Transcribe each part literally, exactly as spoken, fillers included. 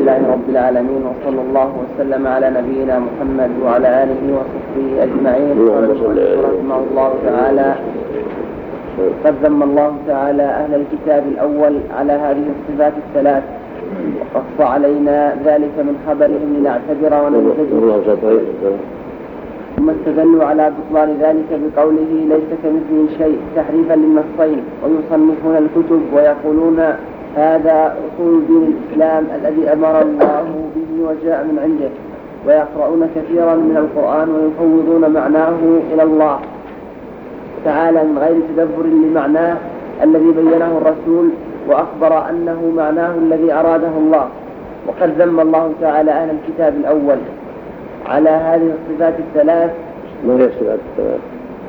لله رب العالمين، وصلى الله وسلم على نبينا محمد وعلى آله وصحبه أجمعين. رحمه الله تعالى: قد ذم الله تعالى أهل الكتاب الأول على هذه الصفات الثلاث، وقص علينا ذلك من خبرهم لنعتبر وننتجه، ثم استدلوا على بطلان ذلك بقوله ليس كمثله شيء تحريفا للنصين، ويصنفون الكتب ويقولون هذا أصول دين الإسلام الذي أمر الله به وجاء من عنده، ويقرؤون كثيرا من القرآن ويفوضون معناه إلى الله تعالى من غير تدبر لمعناه الذي بينه الرسول وأخبر أنه معناه الذي أراده الله. وقد ذم الله تعالى أهل الكتاب الأول على هذه الصفات الثلاث. ما هي الصفات الثلاث؟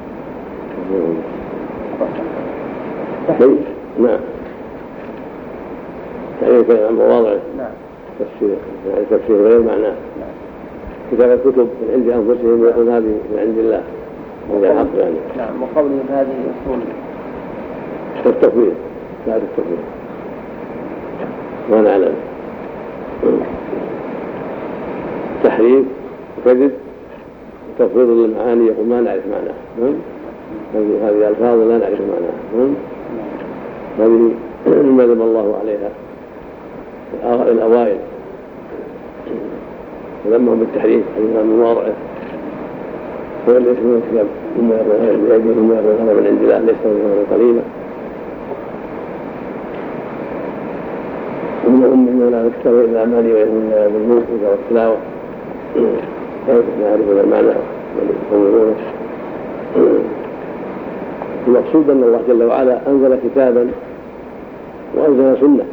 نعم، يعني كلام عن مواضعه. نعم. تفسير يعني تفسير غير معناه. نعم. كتاب الكتب من عند أنفسهم ويقول هذه من عند الله وهذا حق يعني. نعم. وقولهم هذه أصول التفويض، لا التفويض ما نعلم. تحريف وكذب وتفويض للمعاني يقول ما نعرف معناه. هذه الألفاظ لا نعرف معناها. هذه مما ذم الله عليها الأوائل، ولمهم بالتحريف من مواضعه، وليس من الكتاب مما يرغب من عند الله ليس من قليلا، ومن أمهم لا تكتب إلى أماني ويؤمن بالموت والتلاوة لا يعرفون المعنى ويفوضونه. المقصود أن الله جل وعلا أنزل كتابا وأنزل سنة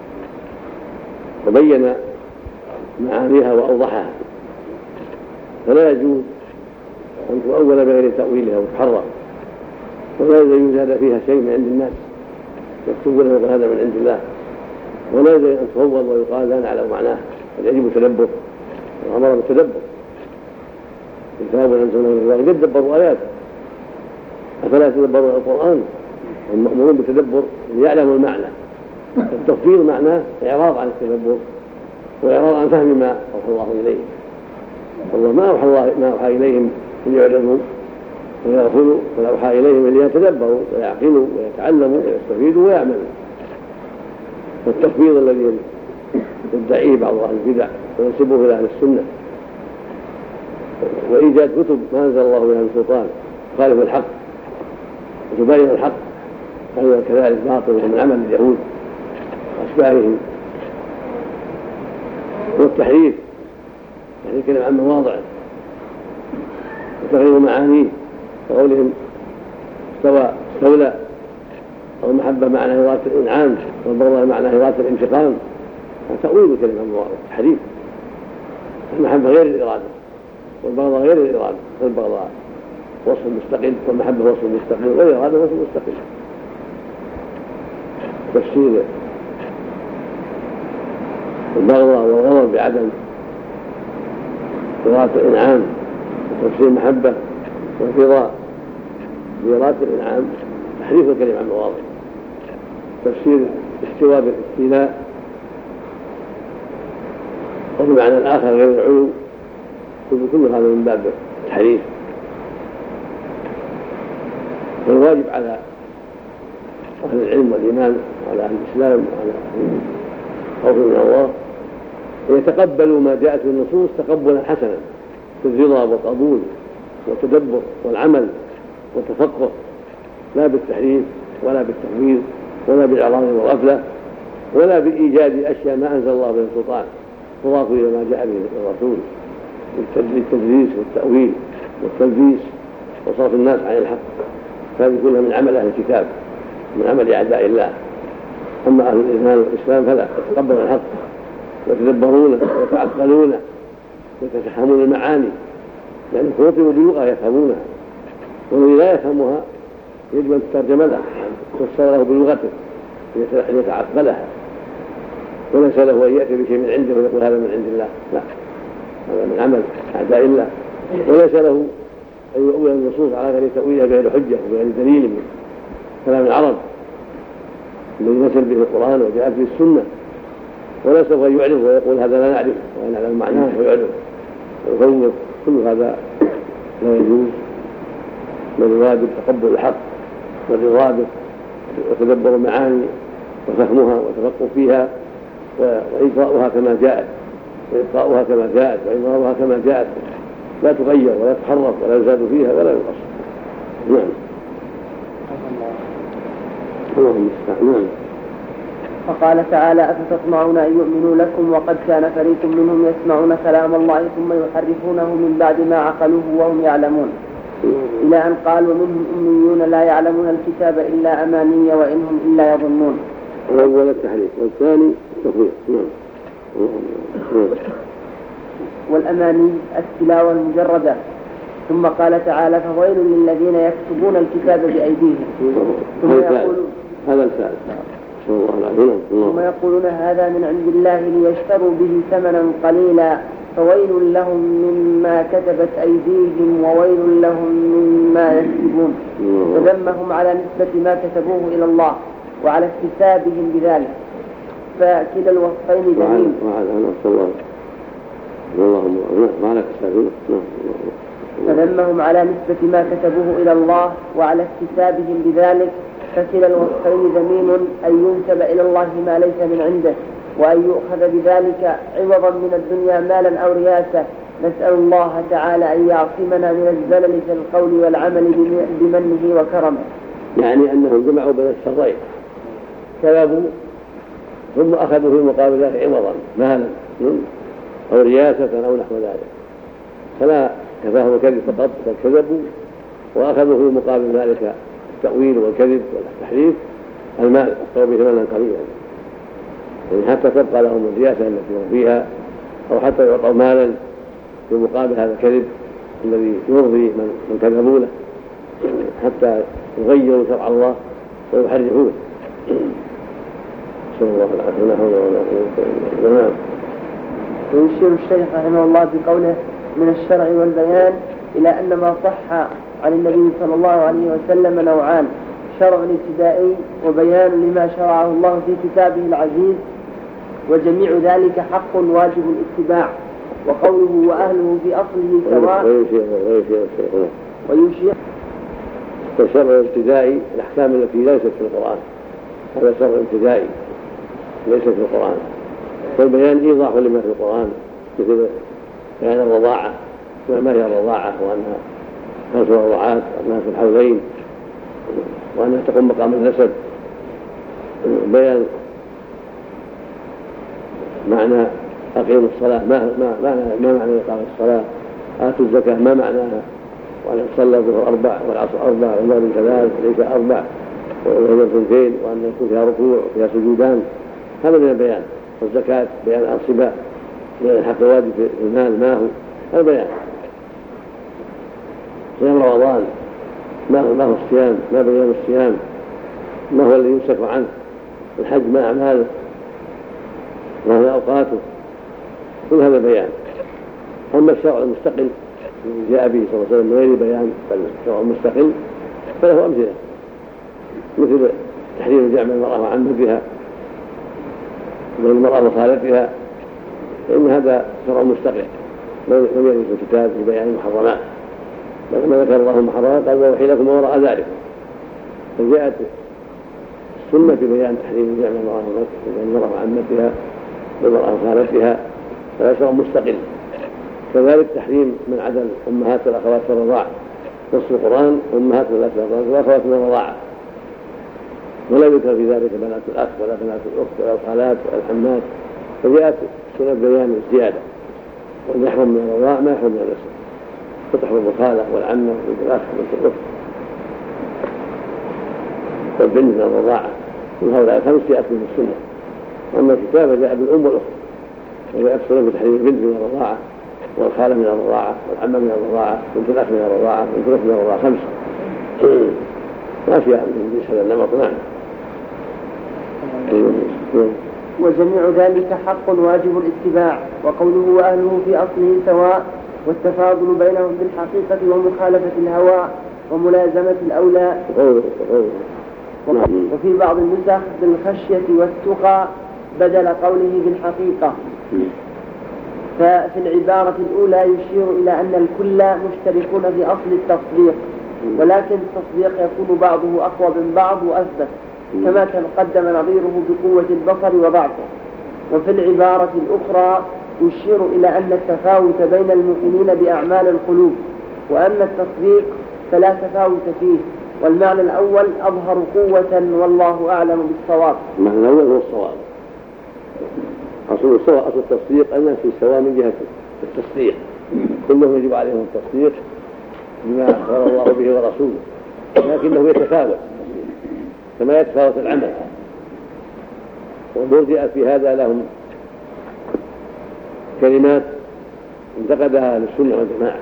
وبين معانيها وأوضحها، فلا يجوز أن تؤول بغير تأويلها وتحرف، ولا يجوز هذا فيها شيء من عند الناس يكتبون ويقول هذا من عند الله، ولا يجوز أن تفوض ويقال لا نعلم معناه، بل يجب التدبر، وأمر بالتدبر. الكتاب أنزلناه من الله يتدبروا آياته، أفلا يتدبرون القرآن؟ هم مأمورون بالتدبر ليعلموا المعنى. التفويض معناه إعراض عن التدبر وإعراض عن فهم ما أوحى الله إليهم. الله ما أوحى الله ما أوحى إليهم ليعلموا ويغفلوا، ولا أوحى إليهم ليتدبروا ويعقلوا ويتعلموا ويستفيدوا ويعملوا. والتفويض الذي يدعيه بعض أهل البدع وينسبه إلى أهل السنة، وإيجاد كتب ما أنزل الله بها من سلطان تخالف الحق وتبين الحق، هذا كذلك باطل من عمل اليهود وأشباههم. والتحريف يعني كلام عن مواضعه وتغيير معانيه، وقولهم استوى استولى، أو المحبة معنى إرادة الإنعام، والبغضاء معنى إرادة الانتقام، فتأويل كلمة عن مواضعه تحريف. المحبة غير الإرادة والبغضاء غير الإرادة، والبغضاء وصف مستقل والمحبة وصف مستقل والإرادة وصف مستقل. تفسير البغضاء والغضب بعدم إرادة الإنعام، وتفسير المحبة والرضا بإرادة الإنعام تحريف الكلمة عن مواضعه. تفسير استواء بالاستيلاء وبمعنى الآخر غير العلو، كل هذا من باب التحريف. فالواجب على أهل العلم والإيمان وعلى أهل الإسلام وعلى أهل الخوف من الله أن يتقبلوا ما جاءت في النصوص تقبلا حسنا بالرضا والقبول والتدبر والعمل والتفقه، لا بالتحريف ولا بالتفويض ولا بالإعراض والغفلة ولا بإيجاد أشياء ما أنزل الله بها سلطان تضاف إلى ما جاء به الرسول، التدليس والتأويل والتلبيس وصرف الناس عن الحق. هذه كلها من عمل أهل الكتاب، من عمل أعداء الله. أما أهل الإيمان والإسلام فلا، يتقبلون الحق ويتدبرونه ويتعقلونه ويتفهمون المعاني، لأن خطبوا بلغة يفهمونها، والذي لا يفهمها يجب أن تترجم له، تفسر له بلغته ليتعقلها، وليس له أن يأتي بشيء من عنده ويقول هذا من عند الله، لا، هذا من عمل أعداء الله. وليس له أن يؤول النصوص على غير تأويلها بغير حجة وبغير دليل من كلام العرب الذي نزل به القرآن وجاءت به السنة، ولا سوف يعرض ويقول هذا لا نعرف وإن نعلم معناه ويعرض ويفوض. كل هذا لا يجوز، بل الواجب تقبل الحق والرضا به وتدبر المعاني وفهمها وتفقه فيها وإجراؤها كما جاءت وإبقاؤها كما جاءت وإظهارها كما جاءت، لا تغير ولا تحرف ولا يزاد فيها ولا ينقص. نعم. اللهم استعان. فقال تعالى: أفتطمعون أن يؤمنوا لكم وقد كان فريق منهم يسمعون كلام الله ثم يحرفونه من بعد ما عقلوه وهم يعلمون، إلى أن قال: ومنهم أميون لا يعلمون الكتاب إلا أماني وإنهم إلا يظنون. الأول التحريف والثاني التفويض. والأماني التلاوة المجردة. ثم قال تعالى: فويل للذين يكتبون الكتاب بأيديهم ثم يقولون هذا الثالث ثم يقولون هذا من عند الله ليشتروا به ثمنا قليلا فويل لهم مما كتبت أيديهم وويل لهم مما يكسبون. فذمهم على نسبة ما كتبوه إلى الله وعلى اكتسابهم بذلك، فكلا الوصفين ذميم. فذمهم على نسبة ما كتبوه إلى الله وعلى اكتسابهم بذلك، فكلا الوصفين ذميم، أن ينسب إلى الله ما ليس من عنده وأن يؤخذ بذلك عوضا من الدنيا مالا أو رياسة. نسأل الله تعالى أن يعصمنا من الزلل في القول والعمل بمنه وكرمه. يعني أنهم جمعوا بين الشرين، كذبوا ثم أخذوا في مقابل ذلك عوضا مالا أو رياسة أو نحو ذلك، فلا كفاهم الكذب فقط، بل كذبوا وأخذوا في مقابل ذلك التأويل والكذب والتحريف المال أو بثمنا قليلا، يعني حتى تبقى لهم الرياسة التي هم فيها، أو حتى يعطوا مالا في مقابل هذا الكذب الذي يرضي من كذبوا له، حتى يغيروا شرع الله ويحرفوه. صلى الله عليه وسلم. ويشير الشيخ رحمه الله بقوله من الشرع والبيان إلى أن ما صح عن النبي صلى الله عليه وسلم نوعان: شرع ابتدائي وبيان لما شرعه الله في كتابه العزيز، وجميع ذلك حق واجب الاتباع. وقوله وأهله في أصله سواء. ويشير الشرع الابتدائي الأحكام التي ليست في القرآن، هذا شرع ابتدائي ليس في القرآن. والبيان إيضاح لما في القرآن، مثل بيان الرضاعة ما هي الرضاعة، وأنها خمس رضاعات وأنها في الحولين وأنها تقوم مقام النسب. بيان معنى أقيموا الصلاة، ما ما ما معنى إقامة الصلاة، آتوا الزكاة ما معناها، وأن تصلى الظهر أربع والعصر أربع والمغرب كذلك ليس أربع وهي اثنتين، وأن يكون فيها ركوع وفيها سجودان، هذا من البيان. والزكاة بيان الأنصبة، بيان الحق الواجب في المال ما هو، هذا بيان. صيام رمضان ما هو, ما هو الصيام، ما بيان الصيام، ما هو الذي يمسك عنه، الحج ما أعماله، ما هو أوقاته، كل هذا بيان. أما الشرع المستقل جاء به صلى الله عليه وسلم من غير بيان بل شرع مستقل فله أمثلة، مثل تحريم جمع المرأة وعنتها بين المرأة وخالتها، فإن هذا شرع مستقل لم يرد في الكتاب ببيان المحرمات، لما ذكر الله المحرمات قال وأحل لكم ما وراء ذلك. فجاءت السنة ببيان تحريم جمع المرأة وعنتها بالمرأة وخالتها، فهذا شرع مستقل. كذلك تحريم من عدا أمهات الأخوات في الرضاعة، نص القرآن أمهات الأخوات من الرضاعة، ولا يذكر في ذلك بنات الأخ ولا بنات الأخت ولا الخالات ولا الحمات. فجاءت سنة بيان الزيادة، وأن يحرم من الرضاعة ما يحرم من النسب، فتحرم الخالة والعمة وبنت الأخ وبنت الأخت والبنت من الرضاعة، من هؤلاء الخمس جاءت من السنة. أما الكتاب جاء بالأم والأخت، وجاءت سنة بتحريم البنت من الرضاعة والخالة من الرضاعة والعمة من الرضاعة بنت الأخ من الرضاعة بنت الأخت من الرضاعة، خمسة ما فيها من هذا النمط. نعم. وجميع ذلك حق واجب الاتباع. وقوله وأهله في أصله سواء، والتفاضل بينهم بالحقيقة ومخالفة الهوى وملازمة الأولى. وفي بعض النسخ بالخشية والتقى بدل قوله بالحقيقة. ففي العبارة الأولى يشير إلى أن الكل مشتركون في أصل التصديق، ولكن التصديق يكون بعضه أقوى من بعض وأثبت، كما تقدم نظيره بقوة البصر وضعفه. وفي العبارة الأخرى يشير إلى أن التفاوت بين المؤمنين بأعمال القلوب، وأما التصديق فلا تفاوت فيه. والمعنى الأول أظهر قوة والله أعلم بالصواب. المعنى الأول هو الصواب. أصل الصواب أصل التصديق أن في سواء من جهة التصديق، كلهم يجب عليهم التصديق بما أخبر الله به ورسوله، لكنه يتفاوت كما يتفاوت العمل. والمرجئة في هذا لهم كلمات انتقدها أهل السنة والجماعة،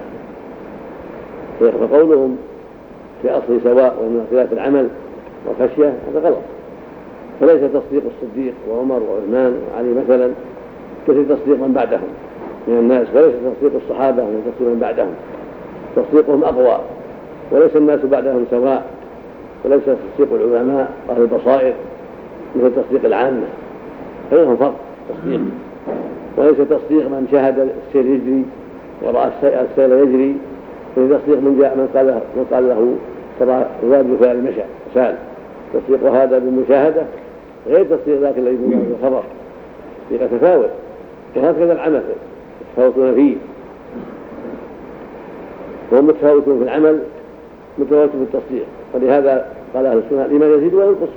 فقولهم في أصل سواء ومن خلاف العمل والخشية هذا غلط. فليس تصديق الصديق وعمر وعثمان وعلي مثلا كثير تصديق من بعدهم من الناس، وليس تصديق الصحابة من تصديق من بعدهم، تصديقهم أقوى، وليس الناس بعدهم سواء، وليس تصديق العلماء أهل البصائر مثل تصديق العامة، بينهم فرق تصديق. وليس تصديق من شاهد السيل يجري ورأى السيل يجري، فإذا تصديق من جاء من قال له, من قال له ترى الواد فعل المشى سال، تصديق هذا بالمشاهدة غير تصديق ذاك الذي بالخبر، تصديق تفاوت. وهكذا العمل يتفاوتون فيه، وهم متفاوتون في العمل متفاوتون في التصديق. ولهذا قال أهل السنة الإيمان يزيد وينقص،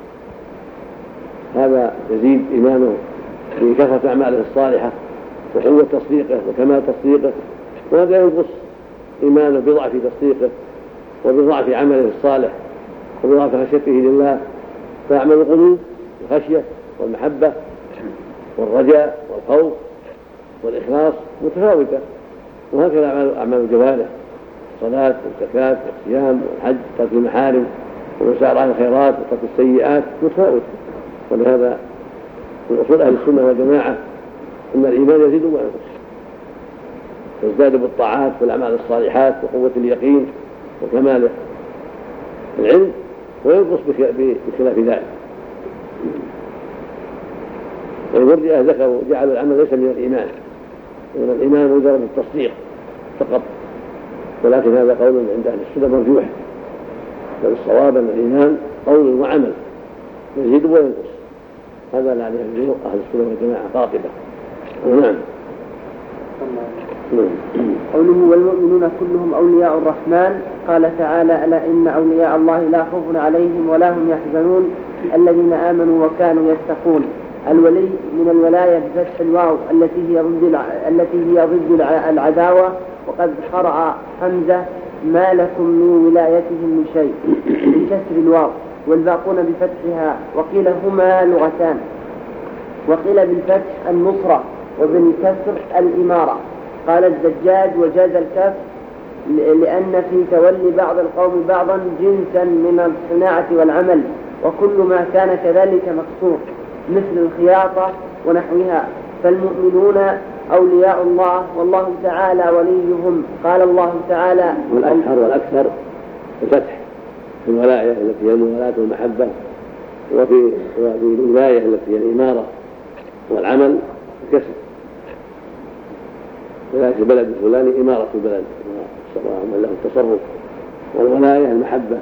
هذا يزيد إيمانه بكثرة أعماله الصالحة وقوة تصديقه وكمال تصديقه، وهذا ينقص إيمانه بضعف تصديقه وبضعف عمله الصالح وبضعف خشيته لله. فأعمال القلوب الخشية والمحبة والرجاء والخوف والإخلاص متفاوتة، وهكذا أعمال الجوارح، الصلاة والزكاة والصيام والحج وترك المحارم والمسارعة على الخيرات وترك السيئات متفاوتة. ولهذا من أصول أهل السنة والجماعة أن الإيمان يزيد وينقص، يزداد بالطاعات والأعمال الصالحات وقوة اليقين وكمال العلم، وينقص بخلاف ذلك. والمرجئة ذكروا جعلوا العمل ليس من الإيمان، وأن الإيمان مجرد التصديق فقط، ولكن هذا قول عند أهل السنة مرجوح، بل الصواب أن الإيمان قول وعمل يزيد وينقص، هذا لا عليه أهل السنة والجماعة قاطبة. نعم. قوله والمؤمنون كلهم أولياء الرحمن، قال تعالى ألا إن أولياء الله لا خوف عليهم ولا هم يحزنون الذين آمنوا وكانوا يتقون. الولي من الولاية بفتح الواو التي هي ضد التي هي ضد العداوة، وقد قرأ حمزة ما لكم من ولايتهم من شيء بكسر الواو، والباقون بفتحها، وقيل هما لغتان، وقيل بالفتح النصرة وبالكسر الإمارة. قال الزجاج وجاز الكسر لأن في تولي بعض القوم بعضا جنسا من الصناعة والعمل، وكل ما كان كذلك مكسور مثل الخياطة ونحوها. فالمؤمنون أولياء الله والله تعالى وليهم. قال الله تعالى والأشهر والأكثر الفتح في الولاية التي هي الموالاة والمحبة، وفي الولاية التي هي الإمارة والعمل الكسر. ولاية البلد الفلاني إمارة البلد وله التصرف، والولاية المحبة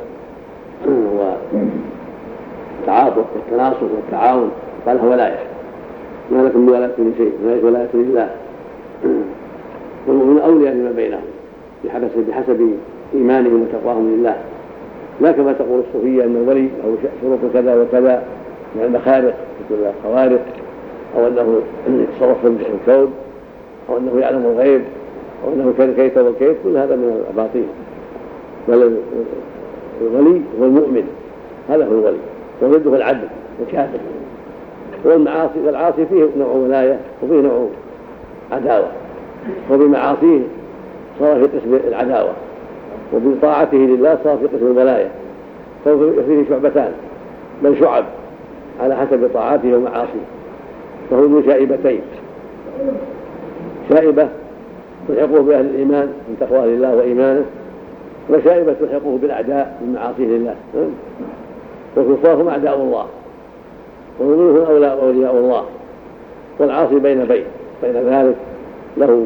والتعاطف والتناصر والتعاون، قالها ولاية. ما لكم من ولاية من شيء، ولاية ولاية لله. والمؤمنون أولياء لما بينهم بحسب, بحسب إيمانهم وتقواهم لله، لا كما تقول الصوفية أن الولي أو شروط كذا وكذا من المخارق مثل الخوارق، أو أنه يتصرف في الكون، أو أنه يعلم الغيب، أو أنه كان كيت وكيت، كل هذا من الأباطيل. بل الولي هو المؤمن، هذا هو الولي، وضده العدل والكافر. والمعاصي والعاصي فيه نوع ولاية وفيه نوع عداوة، وبمعاصيه صار في قسم العداوة، وبطاعته لله صار في قسم الولاية، فيه شعبتان بل شعب على حسب طاعاته ومعاصيه. فهو ذو شائبتين، شائبة تلحقه بأهل الإيمان من تقواه لله وإيمانه، وشائبة تلحقه بالأعداء من معاصيه لله. والكفار هم أعداء الله، والمؤمنون أولياء أولياء الله، والعاصي بين بين بين ذلك له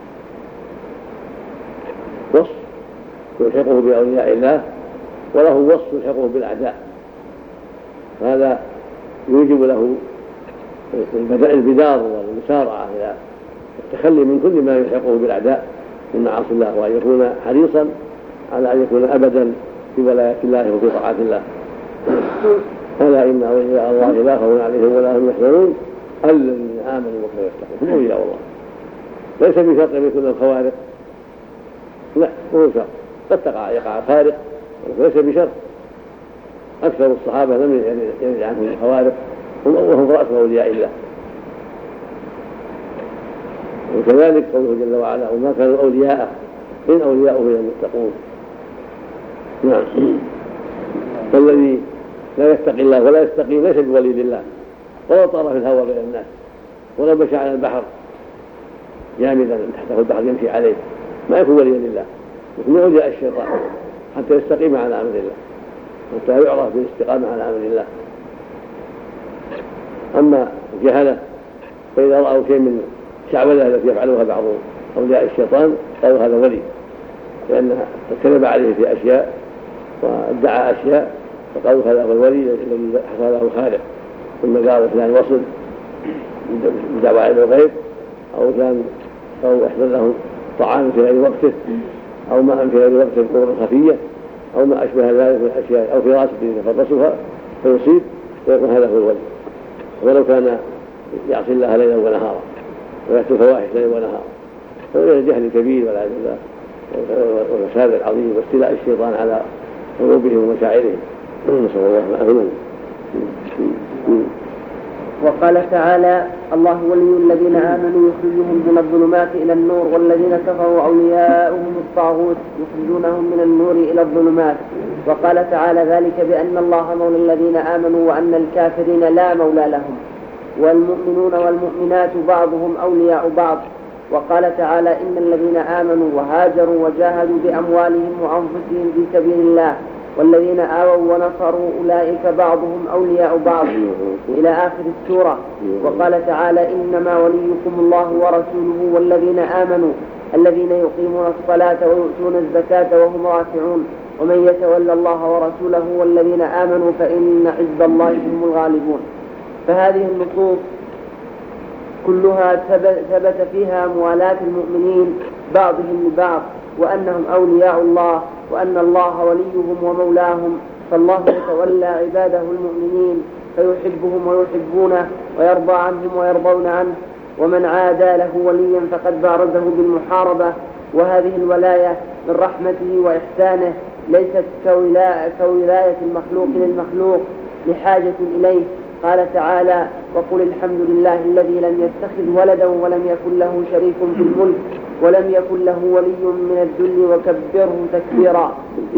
وصف يلحقه بأولياء الله وله وصف يلحقه بالأعداء، هذا يوجب له البدار والمسارعة إلى التخلي من كل ما يلحقه بالأعداء من معاصي الله، وأن يكون حريصا على أن يكون أبدا في ولاية الله وفي طاعة الله. ألا إن أولياء الله لا خوف عليهم ولا هم يحزنون الذين آمنوا وكانوا يتقون هم أولياء الله. ليس بشرط أن يكون الخوارق، لا مو شرط، قد تقع يقع خارق وليس بشرط. أكثر الصحابة لم يرد عنهم الخوارق وهم رأس أولياء الله. وكذلك قوله جل وعلا وما كانوا أولياءه إن أولياءه إلا المتقون. نعم. فالذي لا يتقي الله ولا يستقيم ليس بولي لله، ولو طار في الهواء بين الناس ولو مشى على البحر جامدا تحته البحر يمشي عليه ما يكون وليا لله، يكون أولياء الشيطان حتى يستقيم على أمر الله، حتى يعرف بالاستقامة على أمر الله. أما الجهلة فإذا رأوا شيء من شعوذة التي يفعلها بعض أولياء الشيطان قالوا هذا ولي، لأنها كذب عليه في أشياء وادعى أشياء فقالوا هذا هو الولي الذي حصل له خالق، ثم قال فلان وصل بدعوى علم الغيب، أو كان أو يحصل له طعام في غير وقته، أو ماء في غير وقته بقدرة خفية، أو ما أشبه ذلك من الأشياء، أو فراسة يتفرسها فيصيب ويكون هذا هو الولي. ولو كان يعصي الله ليلا ونهارا ويأتي الفواحش ليلا ونهارا فهو الجهل الكبير والعياذ بالله والفساد العظيم واستيلاء الشيطان على قلوبهم ومشاعرهم، نسأل الله العافية. وقال تعالى الله ولي الذين آمنوا يخرجهم من الظلمات إلى النور والذين كفروا أولياؤهم الطاغوت يخرجونهم من النور إلى الظلمات. وقال تعالى ذلك بأن الله مولى الذين آمنوا وأن الكافرين لا مولى لهم، والمؤمنون والمؤمنات بعضهم أولياء بعض. وقال تعالى إن الذين آمنوا وهاجروا وجاهدوا بأموالهم وأنفسهم في سبيل الله والذين آووا ونصروا أولئك بعضهم أولياء بعض إلى آخر السورة. وقال تعالى إنما وليكم الله ورسوله والذين آمنوا الذين يقيمون الصلاة ويؤتون الزكاة وهم راكعون ومن يتولى الله ورسوله والذين آمنوا فإن حزب الله هم الغالبون. فهذه النصوص كلها ثبت فيها موالاة المؤمنين بعضهم لبعض وأنهم أولياء الله وأن الله وليهم ومولاهم، فالله يتولى عباده المؤمنين فيحبهم ويحبونه ويرضى عنهم ويرضون عنه، ومن عادى له وليا فقد بارزه بالمحاربة. وهذه الولاية من رحمته وإحسانه ليست كولاية المخلوق للمخلوق لحاجة إليه. قال تعالى وقل الحمد لله الذي لم يتخذ ولدا ولم يكن له شريك في الملك ولم يكن له ولي من الذل وكبره تكبيرا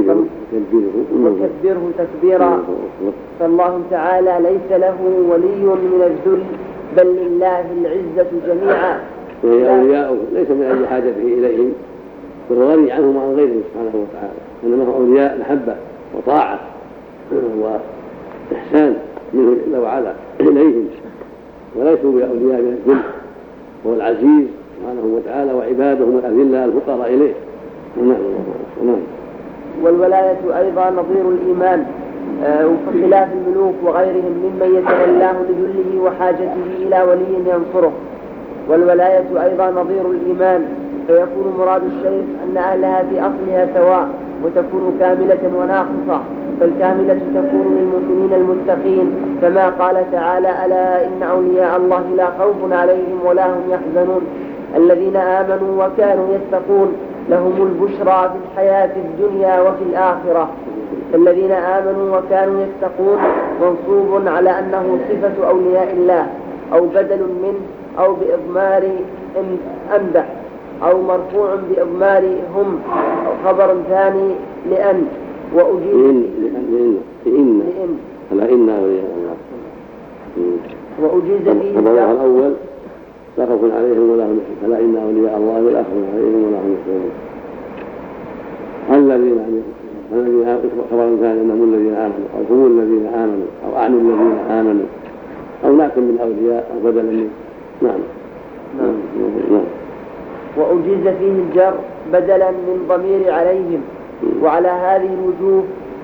وكبره تكبيرا. فالله تعالى ليس له ولي من الذل بل لله العزة جميعا. أولياء ليس من أي حاجته إليهم وهو غني عنهم وعن غيرهم سبحانه وتعالى، إنما هم أولياء محبة وطاعة وإحسان منه جل وعلا إليهم، وليسوا بأولياء من الذل. هو العزيز سبحانه وتعالى وعباده من الأذلة الفقراء إليه. نعم. والولاية أيضا نظير الإيمان وخلاف الملوك وغيرهم ممن يتولاه لذله وحاجته إلى ولي ينصره. والولاية أيضا نظير الإيمان، فيكون مراد الشيخ أن أهلها في أصلها سواء وتكون كاملة وناقصة، فالكاملة تكون للمؤمنين المتقين كما قال تعالى ألا إن أولياء الله لا خوف عليهم ولا هم يحزنون الذين آمنوا وكانوا يتقون لهم البشرى في الحياة الدنيا وفي الآخرة. الذين آمنوا وكانوا يتقون منصوب على أنه صفة أولياء الله أو بدل منه أو بإضمار أمدح أو مرفوع بإضمار هم أو خبر ثاني لأن وأجيز لإن ألا إن أولياء الله وأجيز به الأول لا خوف عليهم ولا هم يحزنون ألا إن أولياء الله لا خوف عليهم ولا هم يحزنون الذين الذين خبر ثاني أنهم الذين آمنوا أو هم الذين آمنوا أو أعني الذين آمنوا أو نعت من أولياء أو بدلا من نعم. نعم. نعم. وأجيز فيه الجر بدلا من ضمير عليهم. وعلى هذه الوجوه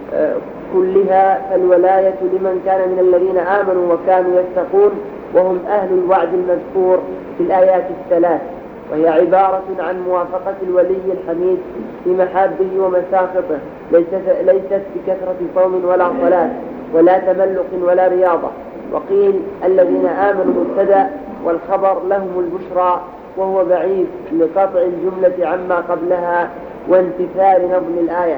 كلها فالولاية لمن كان من الذين آمنوا وكانوا يتقون وهم أهل الوعد المذكور في الآيات الثلاث، وهي عبارة عن موافقة الولي الحميد في محابه ومساخطه، ليست بكثرة صوم ولا صلاة ولا تملق ولا رياضة. وقيل الذين آمنوا مبتدأ والخبر لهم البشرى، وهو بعيد لقطع الجملة عما قبلها وانتثار نظم الآية.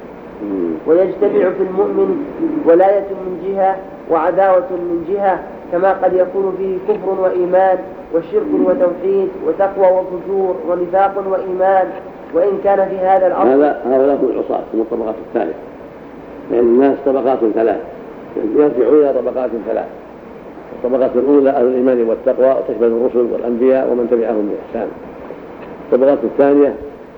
ويجتمع في المؤمن ولاية من جهة وعداوة من جهة، كما قد يكون فيه كفر وإيمان وشرك وتوحيد وتقوى وفجور ونفاق وإيمان. وإن كان في هذا الأصل هذا هؤلاء هم العصاة من الطبقات الثالثة، لأن الناس طبقات ثلاث يرجعون إلى طبقات ثلاث. الطبقة الأولى أهل الإيمان والتقوى وتشمل الرسل والأنبياء ومن تبعهم بإحسان. الطبقة الثانية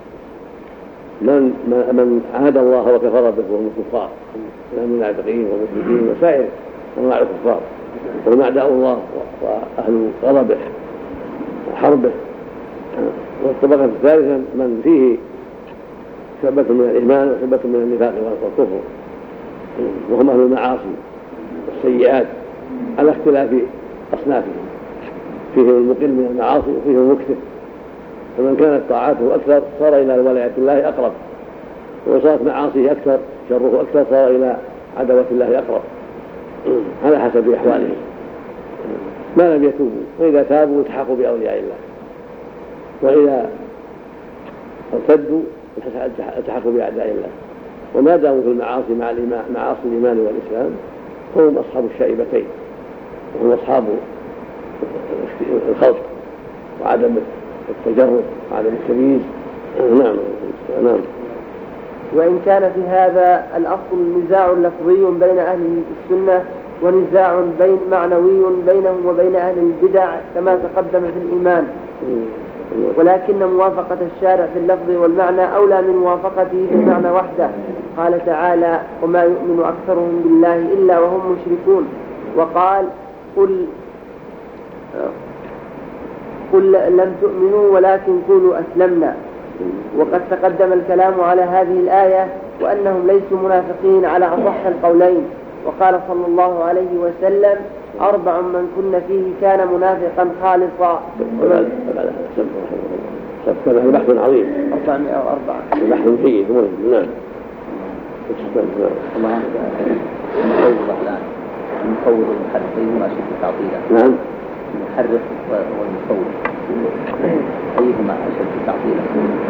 من من عاهد الله وكفر به وهم الكفار من المنافقين والمشركين وسائر أنواع الكفار، وهم أعداء الله وأهل غضبه وحربه. والطبقة الثالثة من فيه شعبة من الإيمان وشعبة من النفاق والكفر، وهم أهل المعاصي والسيئات على اختلاف أصنافهم، فيهم المقل من المعاصي وفيهم المكثر. فمن كانت طاعاته أكثر صار إلى ولاية الله أقرب، وصارت معاصيه أكثر شره أكثر صار إلى عداوة الله أقرب، على حسب أحوالهم ما لم يتوبوا. وإذا تابوا التحقوا بأولياء الله، وإذا ارتدوا التحقوا بأعداء الله. وما داموا في المعاصي مع معاصي الإيمان والإسلام هم أصحاب الشائبتين، وهم أصحاب الخلط وعدم التجرد وعدم التمييز. نعم. نعم. وإن كان في هذا الأصل نزاع لفظي بين أهل السنة ونزاع بين معنوي بينهم وبين أهل البدع كما تقدم في الإيمان، ولكن موافقة الشارع في اللفظ والمعنى أولى من موافقته في المعنى وحده. قال تعالى: وما يؤمن أكثرهم بالله إلا وهم مشركون. وقال: قل قل لم تؤمنوا ولكن قولوا أسلمنا. وقد تقدم الكلام على هذه الآية وأنهم ليسوا منافقين على أصح القولين. وقال صلى الله عليه وسلم: أربع من كن فيه كان منافقا خالصا. هذا بحث عظيم، أربعمائة وأربعة بحث جيد مهم. نعم. الله المفوض الآن المفوض والمحرف أيهما أشد تعطيلا؟ نعم. المحرف والمفوض أيهما أشد تعطيلا؟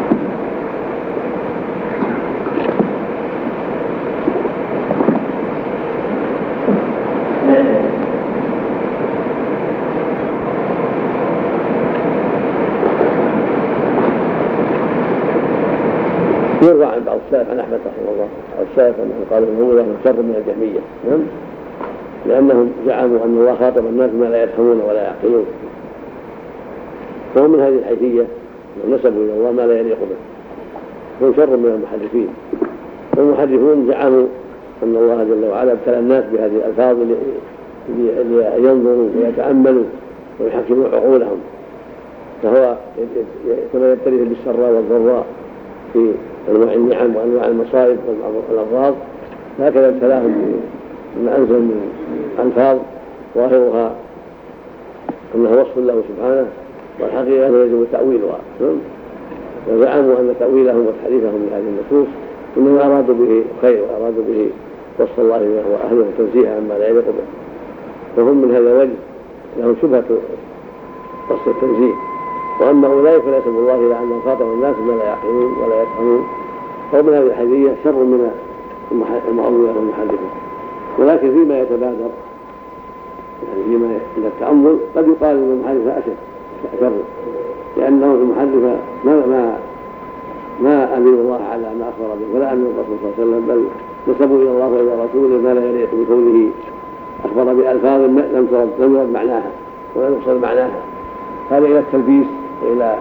يروى عن بعض السلف عن أحمد رحمه الله السلف أنهم قالوا إنه لهم شر من الجهمية، نعم، لأنهم زعموا أن الله خاطب الناس ما لا يفهمون ولا يعقلون، وهم من هذه الحيثية نسبوا إلى الله ما لا يليق به، هم شر من المحرفين. والمحرفون زعموا أن الله جل وعلا ابتلى الناس بهذه الألفاظ لينظروا ويتأملوا ويحكموا عقولهم، فهو كما يبتلي بالسراء والضراء في أنواع النعم وأنواع المصائب والأمراض، هكذا ابتلاهم بما أنزل من ألفاظ ظاهرها أنه وصف له سبحانه والحقيقة أنه يجب تأويلها، وزعموا أن تأويلهم وتحريفهم لهذه النصوص إنما أرادوا به خير وأرادوا به وصف الله له وأهله تنزيها عما لا يليق به، فهم من هذا الوجه لهم شبهة وصف التنزيه. وأما أولئك فليسب الله إلى أنهم خاطبوا الناس ما لا يعقلون ولا يفهمون، فهم من هذه الحيثية شر من المعروضين والمحرفين. ولكن فيما يتبادر يعني فيما عند التأمل قد يقال أن المحرف أشد شر، لأنه المحرف ما ما ما أمين الله على ما أخبر به ولا أمين الرسول صلى الله عليه وسلم، بل نسبوا إلى الله وإلى رسوله ما لا يليق بكونه أخبر بألفاظ لم ترد لم يرد معناها ولا يقصد معناها. هذا إلى التلبيس وإلى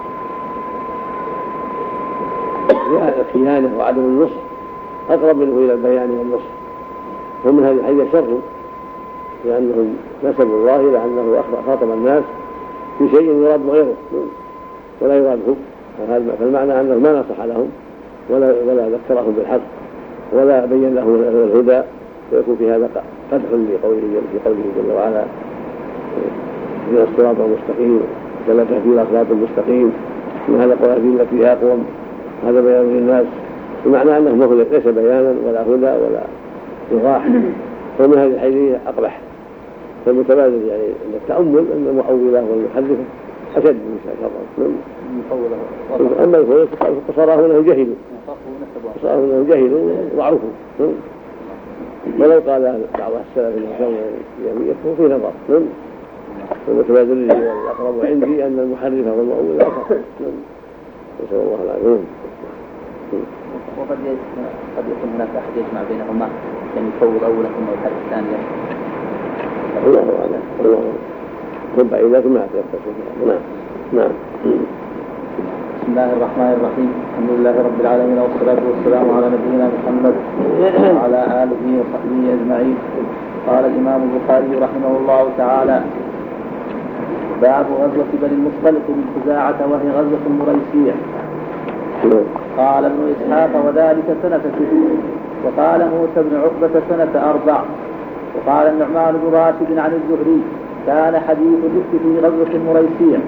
الخيانة وعدم النصح أقرب منه إلى البيان والنصح. ومن هذه الحيثية شر لأنهم نسبوا الله إلى أنه خاطب الناس في شيء يراد غيره ولا يراد هو، فالمعنى أنه ما نصح لهم ولا ولا ذكرهم بالحق ولا بين لهم الهدى، ويكون في هذا قدح لقوله في قوله جل وعلا إلى الصراط المستقيم ولا تهدي إلى صراط المستقيم، إن هذا قرآن التي فيها أقوم، هذا بيان للناس، بمعنى أنه ليس بيانا ولا هدى ولا إيضاح، ومن هذه الحيثية أقبح. فالمتبادل يعني أن التأمل أن المؤولة والمحرفة أشد من شر. أما الفوز فصار هنا جهلوا صار هنا جهلوا وضعفوا، ولو قال بعض السلف أنه كان جميع فهو في نظر. والمتبادل والأقرب عندي أن المحرفة والمؤولة أكثر. نسأل الله العافية. وقد قد يكون هناك أحد يجمع بينهما يعني يفوض أولا ثم يحرف ثانيا. الله أعلم. الله أعلم. ربع إذا ما أتذكر. نعم. نعم. بسم الله الرحمن الرحيم. الحمد لله رب العالمين والصلاة والسلام على نبينا محمد وعلى آله وصحبه أجمعين. قال الإمام البخاري رحمه الله تعالى: باب غزوة بني المصطلق بالخزاعة وهي غزوة المريسيع. قال ابن إسحاق: وذلك سنة ست. وقال موسى بن عقبة سنة أربع. وقال النعمان بن راشد عن الزهري: كان حديث الإفك في غزوة المريسيع.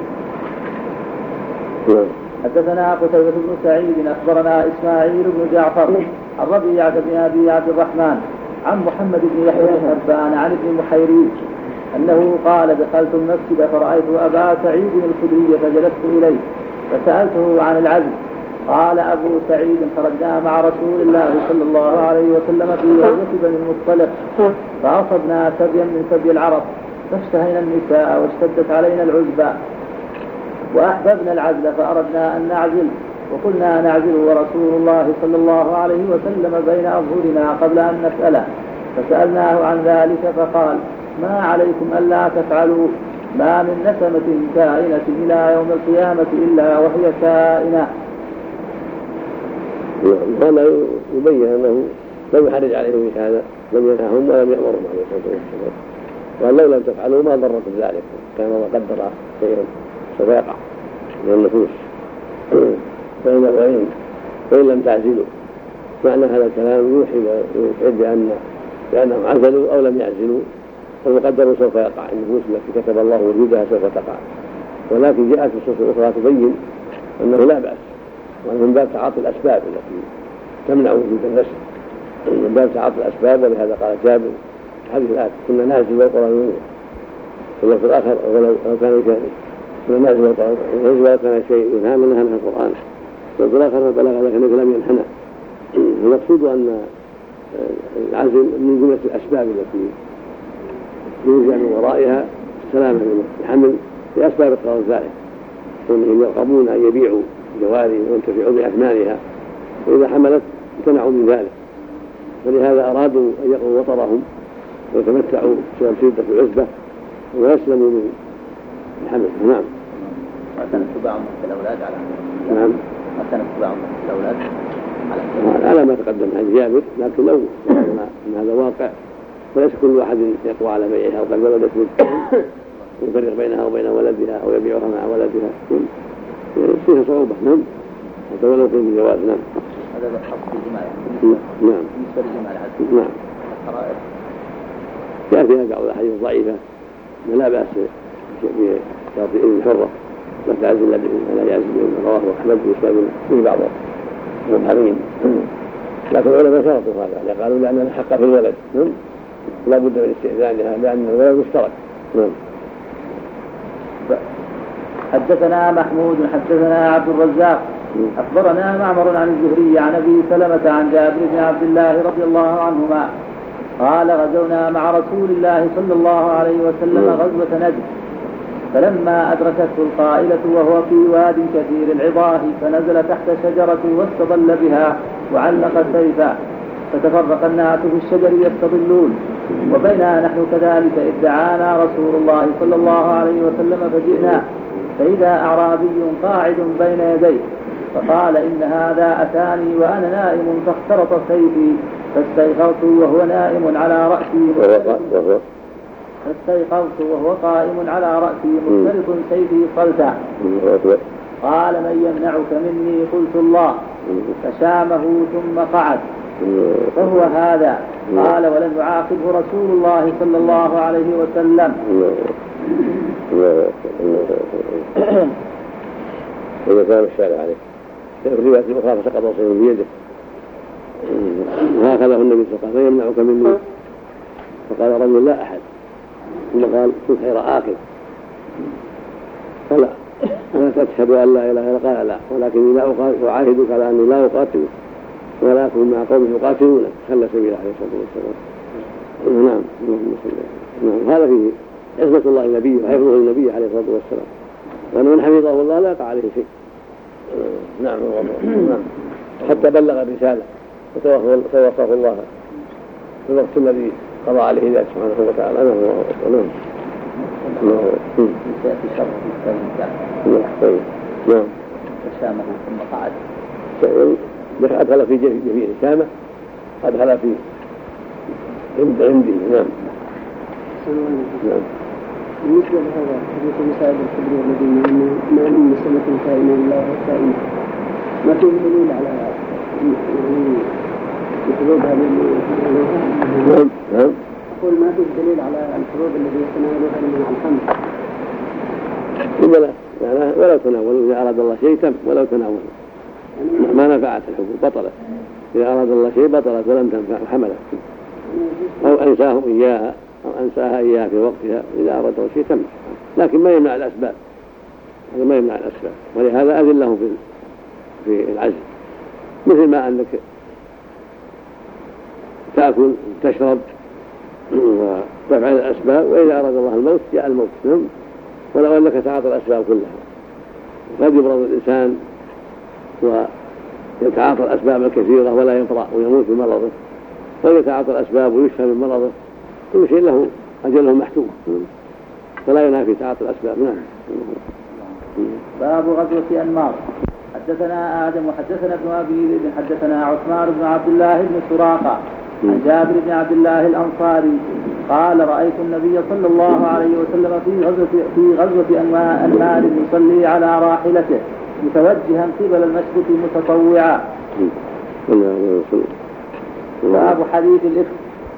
حدثنا قتيبة بن سعيد أخبرنا إسماعيل بن جعفر عن ربيعة بن أبي عبد الرحمن عن محمد بن يحيى الحربان عن ابن محيريز أنه قال: دخلت المسجد فرأيت أبا سعيد الخدري فجلست إليه فسألته عن العزم. قال أبو سعيد: خرجنا مع رسول الله صلى الله عليه وسلم في غزوة بني المصطلق فأصبنا سبيا من سبي العرب فاشتهينا النساء واشتدت علينا العزبة وأحببنا العزل فأردنا أن نعزل وقلنا نعزل ورسول الله صلى الله عليه وسلم بين أظهرنا قبل أن نسأله، فسألناه عن ذلك فقال: ما عليكم ألا تفعلوا، ما من نسمة كائنة إلى يوم القيامة إلا وهي كائنة. هذا يبين أنه لم يحرج عليهم بهذا، لم ينههم ولم يأمرهم عليه الصلاة والسلام، وأن لو لم تفعلوا ما ضركم ذلك، كان الله قدر شيئا سوف يقع من النفوس. فإن وإن وإن لم تعزلوا، معنى هذا الكلام يوحي بأن بأنهم عزلوا أو لم يعزلوا فالمقدر سوف يقع، النفوس التي كتب الله وجودها سوف تقع. ولكن جاءت النصوص الأخرى تبين أنه لا بأس، وأنه من باب تعاطي الأسباب التي تمنع وجود النسل، من باب تعاطي الأسباب. ولهذا قال جابر حديث الآية: كنا نعزل والقرآن ينزل. وفي الآخر: ولو كان شيء كنا نعزل والقرآن ينزل ولو كان شيء ينهى منها من القرآن. وفي الآخر: بلغ ذلك أنه لم ينحنى. المقصود أن العزل من جملة الأسباب التي يرجع من ورائها السلامة من الحمل في أسباب اقتضاء ذلك، وأنهم يرغبون أن يبيعوا الجواري وينتفعوا بأثمانها، وإذا حملت امتنعوا من ذلك، فلهذا أرادوا أن يقضوا وطرهم ويتمتعوا بسبب شدة العزبة ويسلموا من الحمل. نعم. وكان اتباع الأولاد على نعم. وكان اتباع الأولاد على على ما تقدم عن جابر، لكن لو قلنا أن هذا واقع فليس كل واحد يقوى على بيعها، وقد ولدت يفرق بينها وبين ولدها أو يبيعها مع ولدها فيها صعوبة. نعم. حتى ولو كان بجواز. نعم. هذا الخاص بالجماع. نعم. بالنسبة للجماع العزل. نعم. جاء فيها بعض الأحاديث ضعيفة لا بأس بتعطي إذن حرة لا تعزل لا يعزل رواه أحمد وإسلام في بعض المحرمين، لكن العلماء شرطوا هذا يعني قالوا لأن الحق في الولد لا بد من استئذانها لأن الولد مشترك. نعم. حدثنا محمود حدثنا عبد الرزاق أخبرنا معمر عن الزهري عن أبي سلمة عن جابر بن عبد الله رضي الله عنهما قال: غزونا مع رسول الله صلى الله عليه وسلم غزوة نجد، فلما أدركته القائلة وهو في واد كثير العضاه فنزل تحت شجرة واستظل بها وعلق سيفا، فتفرق الناس في الشجر يستظلون، وبينا نحن كذلك إذ دعانا رسول الله صلى الله عليه وسلم فجئنا فإذا أعرابي قاعد بين يديه فقال: إن هذا أتاني وأنا نائم فاخترط سيفي فاستيقظت وهو نائم على رأسي فاستيقظت وهو قائم على رأسي مختلط سيفي صلتا. قال: من يمنعك مني؟ قلت: الله. فشامه ثم قعد. فهو هذا. قال: ولم يعاقبه رسول الله صلى الله عليه وسلم. إذا كان الشارع عليه في الرواية الأخرى فسقط الصيف بيده وهكذا النبي صلى الله عليه وسلم: يمنعك مني؟ فقال رجل: لا أحد. ثم قال: كن خير آخر. فلا أنا تشهد أن لا إله إلا الله؟ قال: لا، ولكني لا أعاهدك على أني لا أقاتلك ولا أكون مع قوم يقاتلونك. خلى سبيله عليه الصلاة والسلام. نعم. نعم. هذا فيه عصمة الله النبي وحفظه النبي عليه الصلاة والسلام، لأنه من حفظه الله لا يقع عليه شيء. نعم. نعم. حتى بلغ الرسالة وتوفاه الله في الوقت الذي قضى عليه ذلك سبحانه وتعالى. نعم. نعم. نعم. فشامه ثم قعد. أدخل في جفين شامة، أدخل في عند عندي. نعم. نعم. بالنسبة لهذا حديث مسائل الكبر والذين ما من مسألة كائنة الله كائنة، ما فيه دليل على يعني الحدود هذه؟ نعم. نعم. أقول ما فيه دليل على الحدود الذي يتناولها من الخمس. ولا يعني ولو تناولوا إذا أراد الله شيء تم، ولو تناولوا ما نفعت الحقوق، بطلت. إذا أراد الله شيء بطلت ولم تنفع حملت، أو أنساهم إياها أو أنساها إياها في وقتها. إذا أراد الله شيء تم، لكن ما يمنع الأسباب، هذا ما يمنع الأسباب. ولهذا أذن له في في العزل، مثل ما أنك تأكل تشرب وتفعل الأسباب، وإذا أراد الله الموت جاء الموت. ولو أنك تعاطى الأسباب كلها، قد يمرض الإنسان ويتعاطى الأسباب الكثيرة ولا يطرأ ويموت بمرضه، ويتعاطى الأسباب ويشفى من مرضه، كل شيء له أجله محتوم، فلا ينافي تعاطى الأسباب. نعم. باب غزوة أنمار. حدثنا آدم وحدثنا ابن أبي ذئب حدثنا عثمان بن عبد الله بن سراقة عن جابر بن عبد الله الأنصاري قال: رأيت النبي صلى الله عليه وسلم في غزوة في غزوة أنمار يصلي على راحلته متوجها قبل المشرق متطوعا. باب حديث الإفك.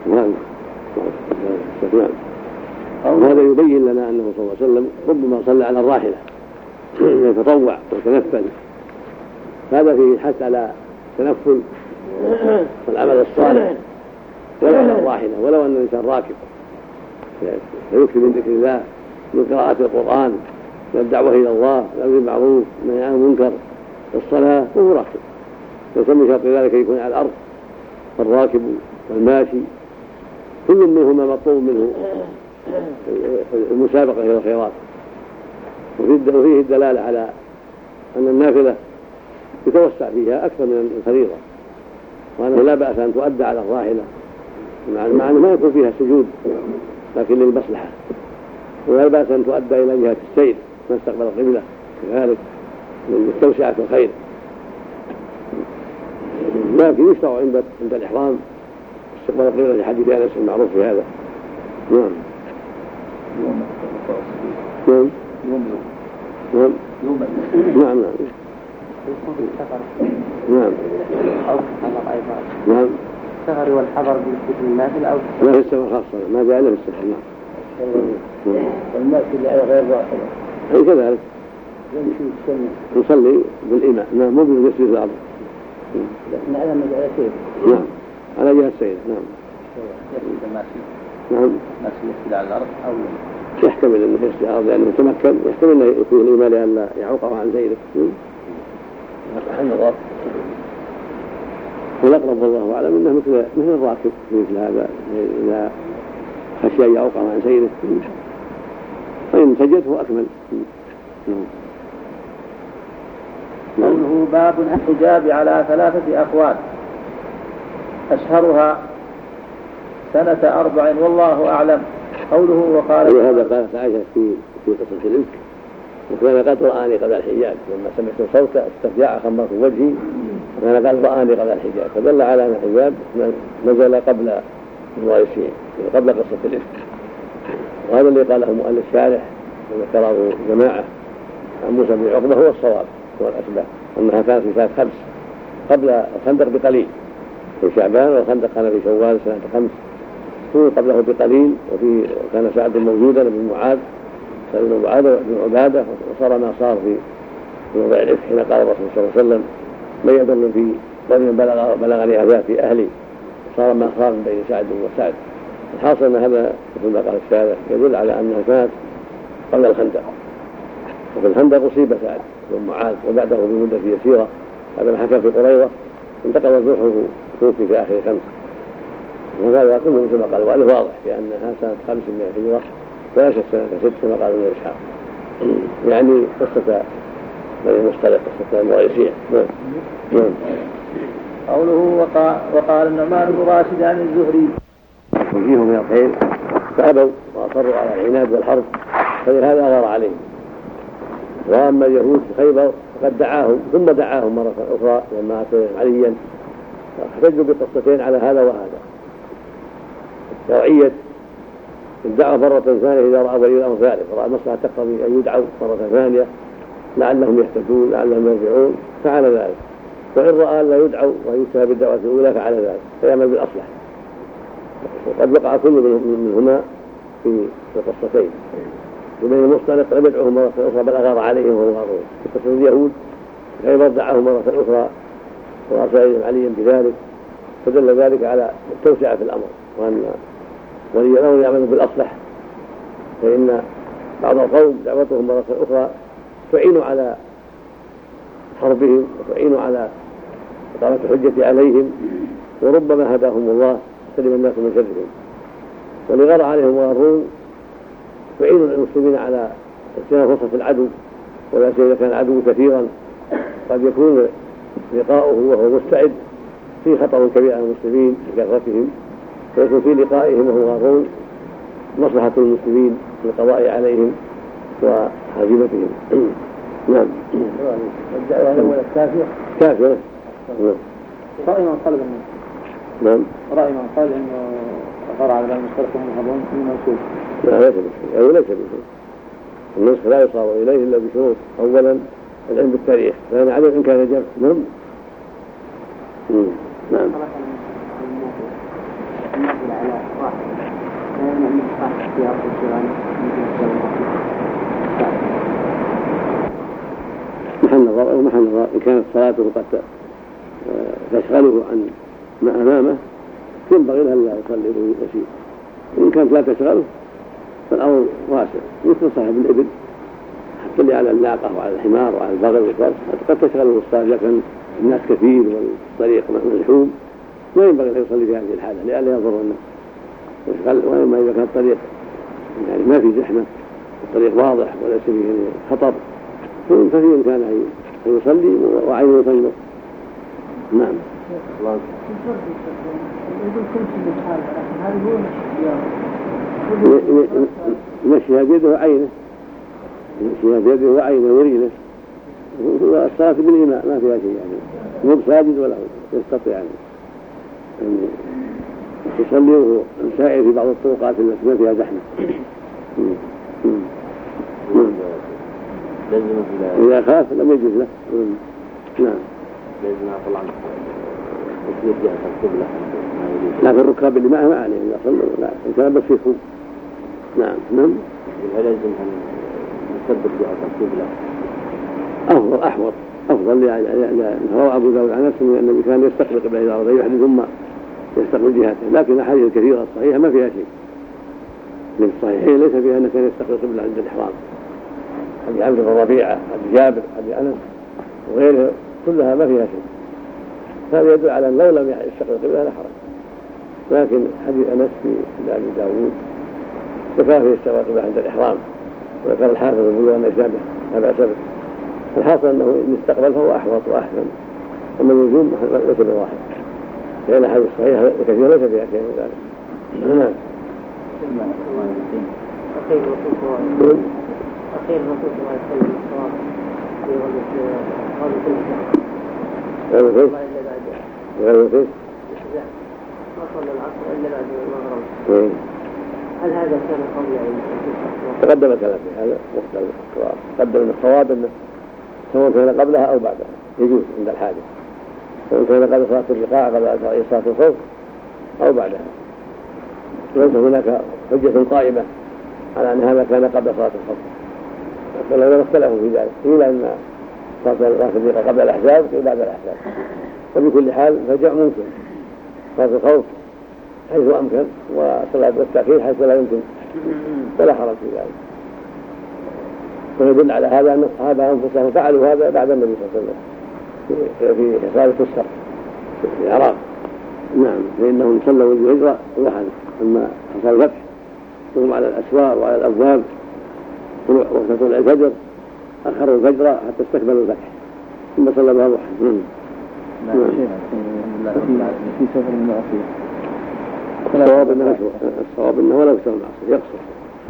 وهذا يبين لنا أنه صلى الله عليه وسلم ربما صلى على الراحلة يتطوع ويتنفل، هذا فيه حث على التنفل والعمل الصالح ولو على الراحلة، ولو أن الإنسان راكب فيكفي من ذكر الله، من قراءة القرآن، من الدعوة إلى الله، الأمر بالمعروف، والنهي عن المنكر، الصلاة، وهو راكب. ويسمى شرط ذلك يكون على الأرض، الراكب والماشي كل منهما مطلوب منه المسابقة إلى الخيرات. وفيه الدلالة على أن النافلة يتوسع فيها أكثر من الفريضة، وأنه لا بأس أن تؤدى على الراحلة، مع أنه ما يكون فيها سجود لكن للمصلحة، ولا بأس أن تؤدى إلى جهة السير نستقبل القبلة كذلك للتوسعة في الخير. لكن يشرع عند عند الإحرام استقبال القبلة لحديث أنس المعروف في هذا. نعم. نعم. نعم. نعم. نعم. نعم. السفر والحضر بالسفر النافل أو لا في السفر خاصة، ما جاء إلا في السفر. نعم. والناس اللي على غير راحلة أي كذلك نصلي بالإمام. نعم. مو بالمسجد الأرض، لكن على مجالتين. نعم. على جهة السير. نعم. نعم. الناس يسجد على الأرض أو يحتمل أنه يسجد على الأرض لأنه يتمكن، يحتمل أنه يكون الإمام لأن يعوقه عن سيره. النظر والأقرب والله أعلم أنه مثل مثل الراكب مثل هذا إذا خشي أن يعوقه عن سيره، فإن سجده أكمل. قوله باب الحجاب على ثلاثة أقوال أشهرها سنة أربع والله أعلم. قوله وقال هذا قالت عائشة في في قصة الإفك: وكان قد رآني قبل الحجاب، لما سمعت صوته استرجاع خمرت وجهي، وكان قد رآني قبل الحجاب، فدل على أن الحجاب نزل قبل الوارثين قبل قصة الإفك. وهذا اللي قاله مؤلف الشارح وذكره جماعة عن موسى بن عقبة هو الصواب، هو الأسباب أنها كانت في سنة خمس قبل الخندق بقليل، في شعبان، والخندق كان في شوال سنة خمس قبله بقليل. وفي كان سعد موجودا بن معاذ سعد بن معاذ بن عبادة، وصار ما صار في موضع الإفك حين قال الرسول صلى الله عليه وسلم من يدل في رجل بلغ بلغني هذا في أهلي، صار ما صار بين سعد وسعد. الحاصل أن هذا مثل ما قال الشارع يدل على أنها كانت قبل الخندق، وفي الخندق أصيب سعد بن معاذ وبعده بمدة يسيرة هذا ما حكى في قريظة انتقل روحه توفي في آخر خمس. وهذا كله مثل ما قال وأله واضح لأنها سنة خمس من الهجرة وليست سنة ست كما قال ابن إسحاق، يعني قصة بني المصطلق قصة المريسية. نعم نعم. قوله وقال, وقال النعمان بن راشد عن الزهري وجيههم من الخير فأبوا وأصروا على العناد والحرب فلهذا أغار عليهم. وأما اليهود في خيبر فقد دعاهم ثم دعاهم مرة أخرى لما أتوا عليا فاحتجوا بقصتين على هذا وهذا. شرعية الدعوة مرة ثانية إذا رأى ولي الأمر ذلك ورأى المصلحة تقتضي أن يدعوا مرة ثانية لعلهم يهتدون لعلهم يرجعون فعل ذلك، وإن رأى لا يدعوا ويكتفى بالدعوة الأولى فعل ذلك فيعمل بالأصلح. وقد وقع كل منهما في القصتين. وبين المصطلق لم يدعوهم مرة أخرى بل أغار عليهم وهو غارون. في قصة اليهود فإذا دعاهم مرة أخرى ورأى عليا بذلك فدل ذلك على التوسعة في الأمر وأن ولي الأمر يعمل بالأصلح، فإن بعض القوم دعوتهم مرة أخرى تعين على حربهم وتعين على إقامة الحجة عليهم وربما هداهم الله سلم الناس من شرهم. ولغار عليهم غارون تعين المسلمين على اغتنام فرصة العدو، ولا سيما كان العدو كثيرا قد يكون لقاؤه وهو مستعد في خطر كبير على المسلمين بكثرتهم، ويكون في لقائهم وهو غارون مصلحة المسلمين في القضاء عليهم وهزيمتهم. نعم. الدعوة الأولى كافية كافية. رأي من قال إنه نعم رأي من قال إنه غار على المشترك المنهضون في منسوخ. لا ليس بشيء أو ليس بشيء. النسخ لا يصار إليه إلا بشروط. أولا العلم بالتاريخ فأنا عدد إن كان جمع. نعم نعم. محل نظر أو محل نظر إن كانت صلاته قد تشغله عن ما أمامه ينبغي له ألا يصلي ويسير. وإن كانت لا تشغله فالأمر واسع مثل صاحب الإبل حتى اللي على الناقة وعلى الحمار وعلى البغل والفرس قد تشغله الصلاة لكن الناس كثير والطريق مزحوم ما ينبغي أن يصلي في هذه الحالة لئلا يضر الناس. وإما إذا كان الطريق يعني ما في زحمة الطريق واضح وليس فيه خطر ففي إمكانه أن يصلي وعينه يصلي. نعم. مشيها بيده وعينه مشيها بيده وعينه ورجله والصلاة بالإماء ما فيها شيء يعني مو بساجد ولا هو يستطيع يعني أن يصلي وهو سائر في بعض الطرقات التي ما فيها زحمة. إذا خاف لم يجوز له. نعم. لكن الركاب اللي معه ما عليه إذا صلوا لا إن كان بس يخوف. نعم نعم. هل لازم أن نثبت جهة القبلة؟ أفضل أحوط أفضل يعني روى أبو داود عن نفسه أن النبي كان يستقبل قبل إذا أراد يحدث ثم يستقبل جهته، لكن الأحاديث الكثيرة الصحيحة ما فيها شيء. من الصحيحين ليس فيها أنه كان يستقبل قبلة عند الإحرام. حديث عبد بن ربيعة حديث جابر حديث أنس وغيرها كلها ما فيها شيء. هذا يدل على أن لو لم يستقبل قبلة لا حرج، لكن حديث أنس في أبي داود وكان في استقبال قبلة عند الإحرام وكان الحافظ يقول أن إسناده لا بأس به. الحاصل أنه إن استقبل فهو أحوط وأحسن، أما اللزوم ليس بواحد لأن الحديث الصحيحة كثيرا ليس فيها شيء من ذلك. نعم. أخير الرسول صلى الله عليه وسلم أخير الرسول صلى الله عليه وسلم الصواب في غزوة غزوة غزوة غزوة ما صلى العصر إلا بعد المغرب. هل هذا كان قبل تقدم الكلام في هذا مختلف. تقدم الصواب انه سواء كان قبلها او بعدها يجوز عند الحاجه، سواء كان قبل صلاه الرقاع قبل صلاه الخوف او بعدها. ليس هناك حجه قائمه على ان هذا كان قبل صلاه الخوف، فالعلماء اختلفوا في ذلك، قيل ان صلاه الرقاع قبل الاحزاب وقيل بعد الاحزاب. وبكل حال فجاء ممكن صلاه الخوف حيث امكن، وصلاه التاخير حيث لا يمكن، فلا حرج في ذلك. ويدل على هذا ان الصحابه انفسهم فعلوا هذا بعد النبي صلى الله عليه وسلم في حصار تستر في العراق. نعم، فانهم صلوا الهجره وحده اما حصار الفتح وهم على الاسوار وعلى الابواب وقت طلوع الفجر اخروا الفجر حتى استكملوا الفتح ثم صلى بها ضحى. نعم في سفر المعصيه. الصواب انه الصواب انه ولا يكثر المعصيه يقصر،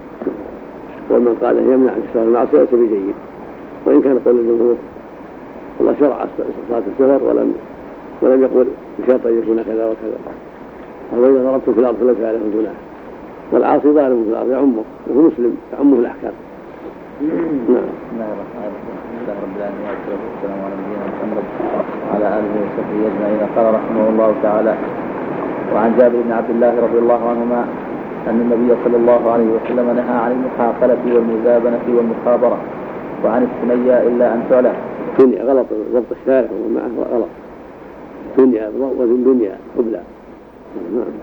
ومن قال يمنع اكثر المعصيه ليس بجيد، وان كان قول الجمهور الله شرع صلاه السفر ولم ولم يقل بشرط ان يكون كذا وكذا. واذا ضربتم في الارض فليس عليكم جناح، والعاصي ظالم في الارض يعمه، وهو مسلم يعمه الاحكام. نعم. بسم الله الرحمن الرحيم، الحمد لله رب العالمين والصلاه والسلام على نبينا محمد وعلى اله وصحبه اجمعين. قال رحمه الله تعالى: وعن جابر بن عبد الله رضي الله عنهما أن النبي صلى الله عليه وسلم نهى عن المحاقلة والمزابنة والمخابرة وعن الثنيا إلا أن تعلم. ثنيا غلط، ضبط الشارع ومعه غلط. ثنيا وزن دنيا قبلة. نعم.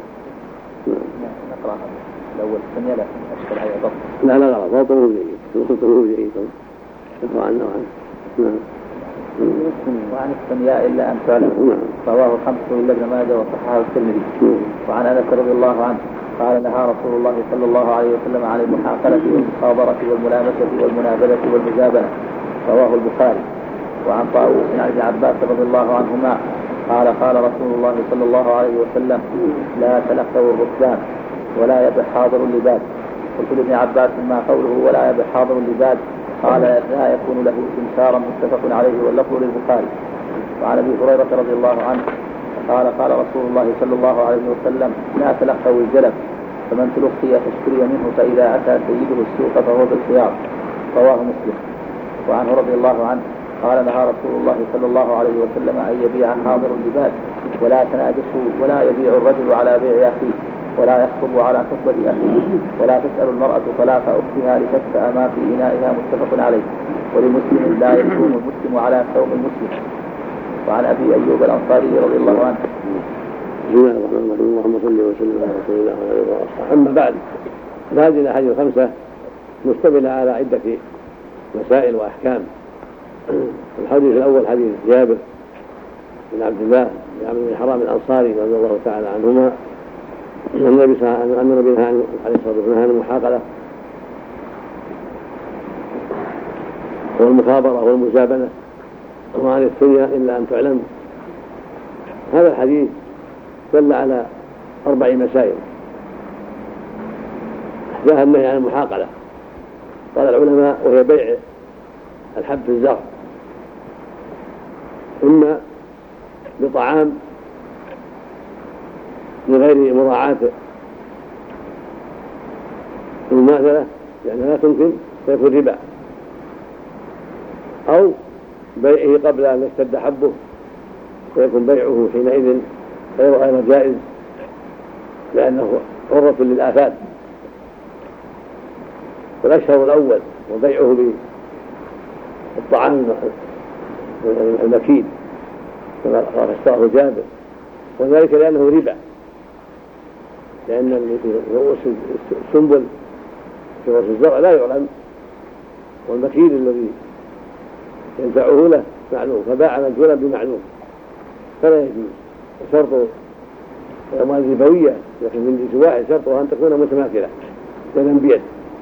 نقرأ الأول الثنيا لا أشكل عليه ضبط. لا لا غلط، ضبطه جيد، ضبطه جيد. نقرأ عنه عنه. نعم. وعن الثنيا إلا أن تعلم. رواه خمسة إلا ابن ماجه وصححه الترمذي. وعن أنس رضي الله عنه قال: نهى رسول الله صلى الله عليه وسلم عن المحاقلة والمخابرة والملامسة والمنابذة والمزابنة. رواه البخاري. وعن طاووس عن ابن عباس رضي الله عنهما قال: قال رسول الله صلى الله عليه وسلم: لا تلقوا الركبان ولا يبح حاضر اللباد. قلت لابن عباس: ما قوله ولا يبح حاضر اللباد؟ قال: لا يكون له سمسارا. متفق عليه واللفظ للبخاري. وعن ابي هريره رضي الله عنه قال: قال رسول الله صلى الله عليه وسلم: لا تلقوا الجلب، فمن تلقي فاشتري منه، فاذا اتى سيده السوق فهو بالخيار. رواه مسلم. وعنه رضي الله عنه قال: نهى رسول الله صلى الله عليه وسلم ان يبيع حاضر اللباد، ولا تناجشوا، ولا يبيع الرجل على بيع اخيه، ولا يخطب على خطبة أخيه، ولا تسأل المرأة طلاق أختها لتكفأ ما في إنائها. متفق عليه. ولمسلم: لا يكون المسلم على ثوب المسلم. وعن أبي أيوب الأنصاري رضي الله عنه: بسم الله الرحمن الرحيم، اللهم صل وسلم على رسول الله وعلى اله وصحبه. اما بعد، فهذه الاحاديث الخمسه مشتمله على عده مسائل واحكام. الحديث الاول حديث جابر بن عبد الله بن عمرو بن حرام الانصاري رضي الله تعالى عنهما ان النبي صلى الله عليه وسلم ان النبي عليه الصلاه والسلام نهى عن المحاقله والمخابره والمزابنه وعن الثنيا الا ان تعلم. هذا الحديث دل على أربع مسائل. إحداها النهي عن المحاقلة، قال العلماء وهي بيع الحب في الزرع، إما بطعام لغير مراعاة المماثلة لأنها لا تمكن فيكون ربا، أو بيعه قبل أن يشتد حبه ويكون بيعه حينئذ غير جائز لأنه عرضة للآفات. والأشهر الأول وبيعه بالطعام المكيد كما اشتراه جابر، وذلك لأنه ربا، لأن رؤوس السنبل في رؤوس الزرع لا يعلم، والمكيد الذي ينفعه له معلوم، فباع مجهولا بمعلوم فلا يجوز. وشرط الأموال الربوية لكن من جنس واحد شرطها أن تكون متماثلة يدا بيد،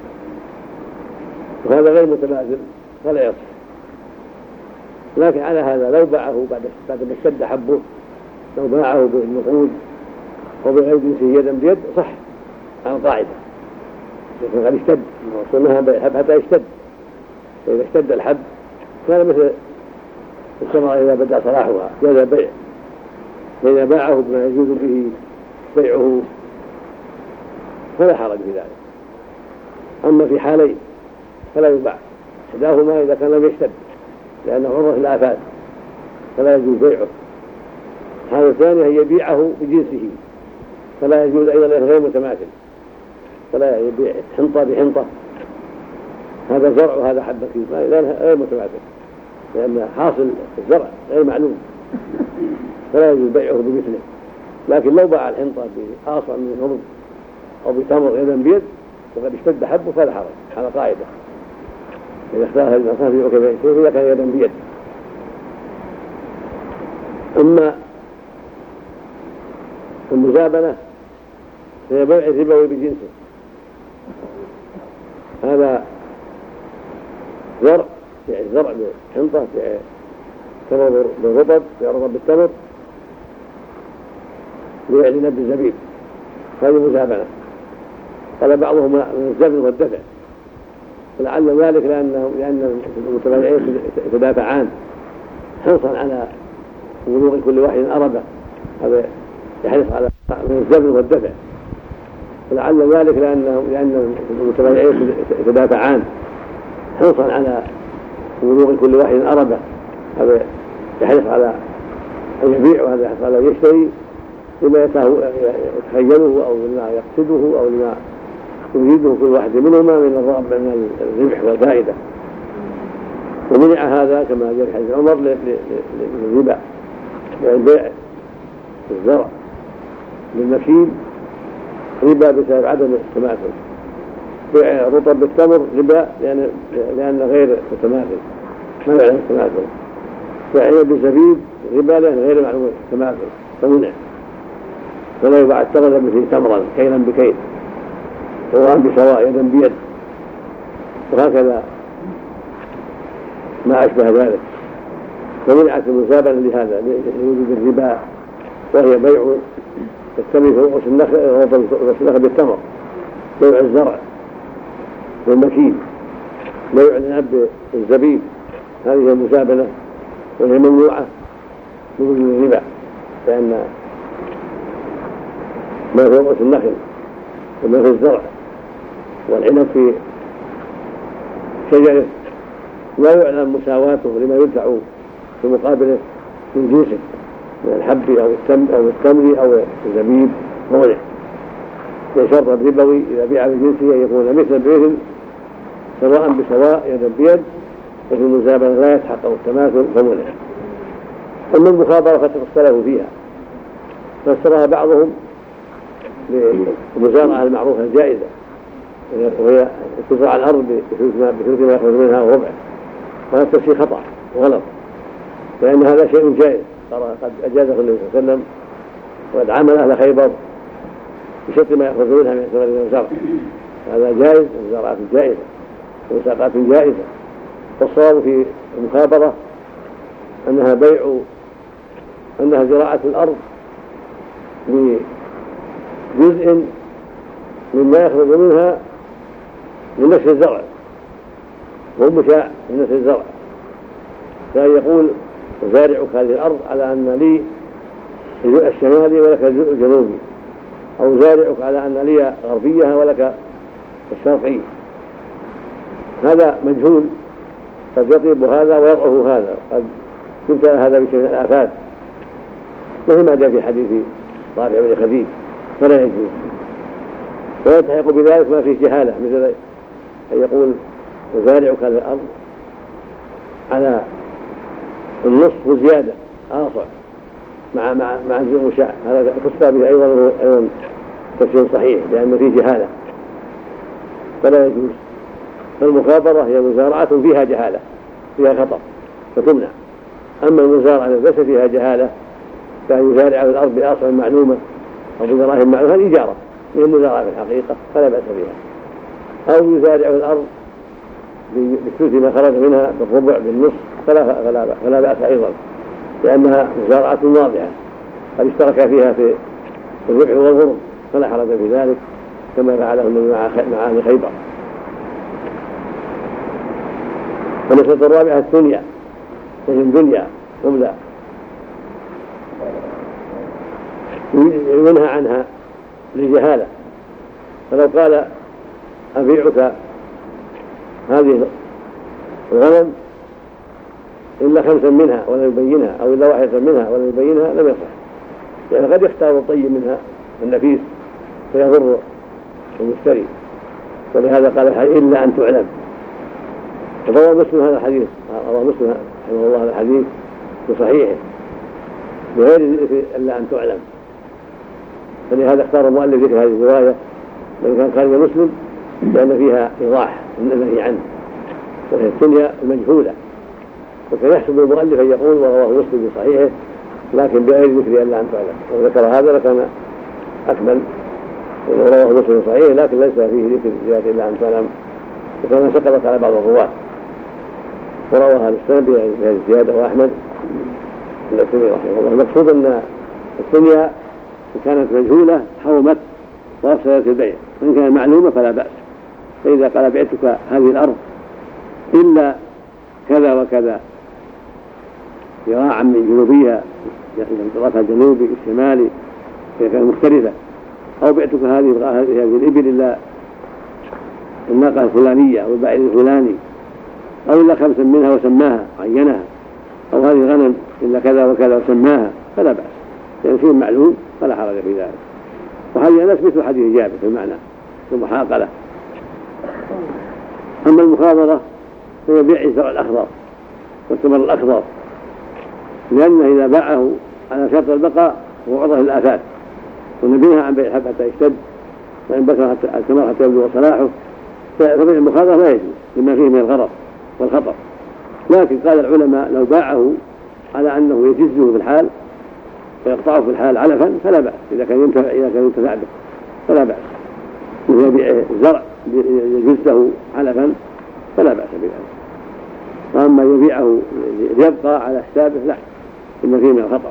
وهذا غير متماثل فلا يصح. لكن على هذا لو باعه بعد بعد ما اشتد حبه، لو باعه بالنقود وبغير جنسه يدا بيد صح عن قاعدة، لكن قد اشتد وصلناها بالحب حتى يشتد، فإذا اشتد الحب كان مثل الثمرة إذا بدأ صلاحها جاز البيع، فإذا باعه بما يجوز به بيعه فلا حرج في ذلك. أما في حالين فلا يباع، إحداهما إذا كان لم يشتد لأنه عرضة الآفات فلا يجوز بيعه. الحالة الثانية أن يبيعه بجنسه فلا يجوز أيضا غير متماثل، فلا يبيع حنطة بحنطة، هذا زرع وهذا حبة غير متماثل، لأن حاصل الزرع غير معلوم فلا يجوز بيعه بمثله. لكن لو باع الحنطة بآصع من الأرض أو بتمر يدا بيد وقد اشتد حبه فلا حرج، على قاعدة إذا اختار هذه الأصناف يبيع بيعه إذا كان يدا بيد. أما المزابنة هي بيع الربوي بجنسه، هذا زرع يعني زرع بحنطة في تمر بالرطب في رطب بالتمر بيع لنبذ الزبيب، هذه مزابنة. قال بعضهم من الزبن والدفع، ولعل ذلك لأنه لأن المتبايعين يتدافعان حرصا على بلوغ كل واحد أربة، هذا يحرص على من الزبن والدفع، ولعل ذلك لأنه لأن المتبايعين يتدافعان حرصا على بلوغ كل واحد أربة، هذا يحرص على أن يبيع وهذا يحرص على أن يشتري لما يتخيله أو لما يقصده أو لما يريده كل واحد منهما من الربح والفائدة. ومنع هذا كما جاء في حديث عمر للربا، يعني بيع الزرع للمكيل ربا بسبب عدم التماثل، بيع الرطب بالتمر ربا لأن لأن غير متماثل ما يعلم التماثل، بيع بالزبيب ربا لأن غير معلوم التماثل فمنع. فلا يباع التمر مثل تمرا كيلا بكيل سواء بسواء يدا بيد، وهكذا ما أشبه ذلك. فمنعت المزابنة لهذا لوجود الربا، وهي بيع التمر في رؤوس النخل بالتمر، بيع الزرع والمكيل، بيع العنب بالزبيب، هذه المزابنة وهي ممنوعة من الربا، لأن ما في رؤوس النخل وما في الزرع والعنب في شجره لا يعلم مساواته لما يدفع في مقابله من جنسه من الحب أو التمر أو التمر أو الزبيب مولع. يشرط الربوي إذا بيع بجنسه أن يكون مثلا بمثل سواء بسواء يدا بيد، وفي المزابنة لا يتحقق التماثل فمولع. أما المخابرة فقد اختلفوا فيها، فسرها بعضهم بالمزارعة المعروفة الجائزة، وهي تزرع الأرض بثلث ما يخرج منها وربع، وهذا التفسير خطأ وغلط، لأن هذا شيء جائز قد أجازه النبي صلى الله عليه وسلم، وقد عمل أهل خيبر بشتى ما يخرج منها من ثمر المزارع، هذا جائز، المزارعات جائزة ومساقات جائزة. والصواب في المخابرة أنها بيع أنها زراعة الأرض بجزء مما يخرج منها من نفس الزرع، وهو مشاع من نفس الزرع، كان يقول أزارعك هذه الأرض على أن لي الجزء الشمالي ولك الجزء الجنوبي، أو زارعك على أن لي غربيها ولك الشرقي. هذا مجهول، قد يطيب هذا ويضعف هذا، قد يبتلى هذا بشيء من الآفات مثل ما جاء في حديث رافع بن خديج، فلا يجوز. ويلتحق بذلك ما فيه جهالة، مثل أن يقول وزارعك هذه الأرض على النصف وزيادة آصع مع مع مع الجزء المشاع، هذا خص به أيضا أيضا تفسير صحيح لأن فيه جهالة فلا يجوز. فالمخابرة هي مزارعة فيها جهالة فيها خطأ فتمنع. أما المزارعة ليس فيها جهالة كان يزارع في الأرض بآصع معلومة أو بدراهم معلومة، هذه إجارة من المزارعة في الحقيقة فلا بأس بها. أو يزارع في الأرض بثلث ما خرج منها بالربع بالنصف فلا, فلا, فلا بأس أيضا، لأنها مزارعة واضحة قد اشترك فيها في الربح والغرم فلا حرج في ذلك كما فعله النبي مع أهل خيبر. المسألة الرابعة الدنيا، وهي الدنيا مبلغ ينهى عنها لجهالة، فلو قال أبيعك هذه الغنم إلا خمسا منها ولا يبينها أو إلا واحدة منها ولا يبينها لم يصح، لأن يعني قد يختار الطيب منها النفيس فيضر المشتري، ولهذا قال الحديث إلا أن تعلم. فروى مسلم هذا الحديث، روى مسلم رحمه الله هذا الحديث بصحيحه بغير ذكر إلا أن تعلم، فلهذا اختار المؤلف ذكر هذه الرواية وإن كان خارج مسلم لأن فيها إيضاح النهي عنه وهي الدنيا المجهولة، وكان يحسب المؤلف أن يقول ورواه مسلم بصحيحه لكن بغير ذكر إلا أن تعلم، وذكر هذا لكان أكمل ورواه مسلم صحيح لكن ليس فيه ذكر زيادة إلا أن تعلم، وكان سقطت على بعض الرواة وروى هذا السند بهذه الزيادة وأحمد الأسلمي رحمه الله. المقصود أن الدنيا إن كانت مجهولة حرمت وأفسدت البيع، وإن كانت معلومة فلا بأس. فإذا قال بعتك هذه الأرض إلا كذا وكذا ذراعا من جنوبيها من طرفها الجنوبي الشمالي إذا كانت مختلفة، أو بعتك هذه هذه الإبل إلا الناقة الفلانية أو البعير الفلاني أو إلا خمسا منها وسماها عينها، أو هذه الغنم إلا كذا وكذا وسماها فلا بأس، لأن شيء معلوم فلا حرج في ذلك. وحديث أنس مثل حديث جابر في المعنى في المحاقلة. أما المخاضرة هي بيع الزرع الأخضر والثمر الأخضر، لأنه إذا باعه على شرط البقاء وعرضه للآفات، ونبيها عن بيع الحب حتى يشتد وإن بكر الثمر حتى يبلغ صلاحه، فبيع المخاضرة لا يجوز لما فيه من الغرض والخطر. لكن قال العلماء لو باعه على أنه يجزه في الحال ويقطعه في الحال علفا فلا بأس، إذا كان ينتفع إذا كان ينتفع به فلا بأس، مثل بيع الزرع يجزه علفا فلا بأس بذلك. وأما يبيعه يبقى على حسابه لا، إن فيه من الخطر.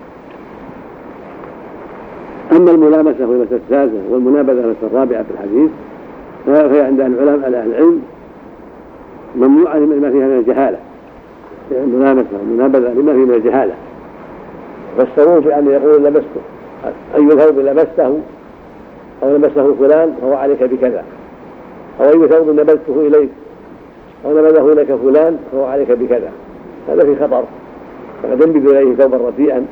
أما الملامسة والمسألة الثالثة والمنابذة والمسألة الرابعة في الحديث فهي عند العلماء أهل العلم ممنوعة لما فيها من الجهالة، يعني الملامسة والمنابذة لما فيه من الجهالة. فسروه بأن يقول لبسته أي ثوب لبسته أو لبسته فلان فهو عليك بكذا، أو أي ثوب نبذته إليك أو نبذه لك فلان فهو عليك بكذا، هذا في خطر. فقد ينبذ إليه ثوبا رديئا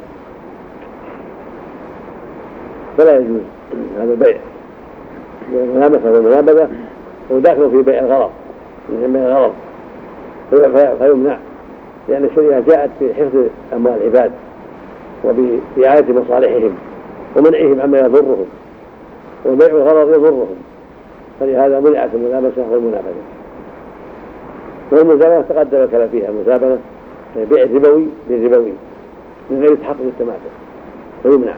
فلا يجوز هذا البيع. الملامسة والمنابذة هو داخل في بيع الغرض من بيع الغرض فيمنع، لأن الشريعة جاءت في حفظ أموال العباد وبرعاية مصالحهم ومنعهم عما يضرهم، وبيع الغرض يضرهم، فلهذا منعت الملامسة والمنابذة. والمزابنة تقدم الكلام فيها، المزابنة بيع ربوي بالربوي من غير تحقق التماثل فيمنع.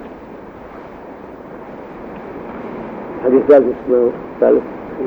حديث ثالث ثالث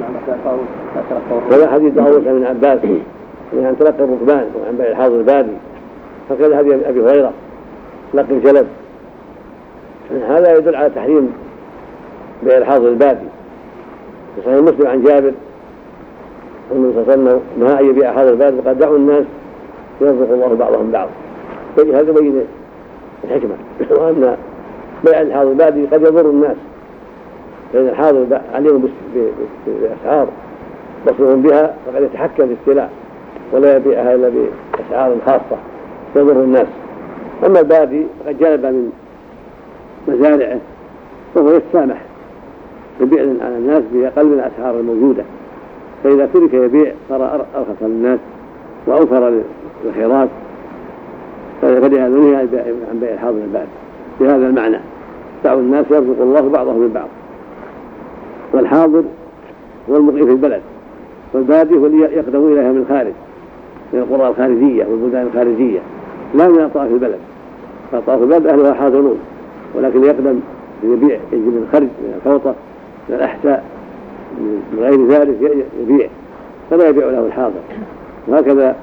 ولا حديث داوود عن عباس عن تلقي الركبان وعن بيع الحاضر البادي، فكذا حديث أبي هريرة تلقي الجلب، هذا يدل على تحريم بيع الحاضر البادي. في صحيح مسلم عن جابر أنه صلى الله عليه وسلم نهى أن يبيع حاضر البادي وقد دعوا الناس يرزق الله بعضهم بعض، هذا بين الحكمة وأن بيع الحاضر البادي قد يضر الناس، لأن الحاضر عليهم بأسعار بصرهم بها فقد يتحكم في السلع ولا يبيعها إلا بأسعار خاصة يضر الناس. أما البادي فقد جلب من مزارعه فهو يتسامح يبيع على الناس بأقل من الأسعار الموجودة، فإذا ترك يبيع صار أرخص للناس وأوفر للخيرات، فلهذا نهي عن بيع الحاضر البادي بهذا المعنى، دعوا الناس يرزق الله بعضهم من بعض. والحاضر هو المقيم في البلد، والبادي هو اللي يقدم إليها من الخارج من القرى الخارجية والبلدان الخارجية لا من أطراف البلد، فأطراف البلد أهلها حاضرون، ولكن يقدم يبيع يجي من الخرج من الفوطة من الأحساء من غير ذلك يبيع فلا يبيع له الحاضر. وهكذا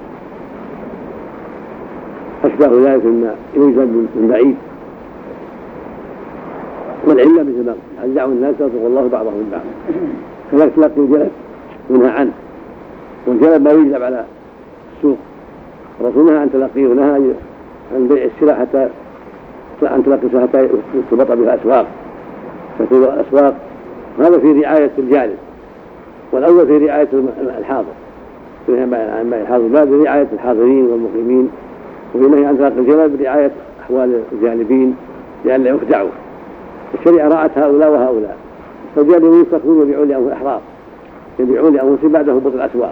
أشبه ذلك مما يوجد من بعيد. والعلة مثل ما قال دعوا الناس يرزق الله بعضهم من بعض، كذلك تلقي الجلب منها عنه، والجلب ما يجلب على السوق، الرسول نهى عن تلقيه ونهى عن بيع السلع حتى أن تلقي حتى تبطأ بها أسواق، فتوضع الأسواق هذا في رعاية الجانب، والأول في رعاية الحاضر، في نهي الحاضر باب رعاية الحاضرين والمقيمين، وفي نهي عن طلاق الجنب برعاية أحوال الجانبين لأن لا يخدعوا. الشريعة رعت هؤلاء وهؤلاء، فالجانبين يستخدمون يبيعون لأنفسهم إحرار، يبيعون لأنفسهم بعد هبوط الأسواق،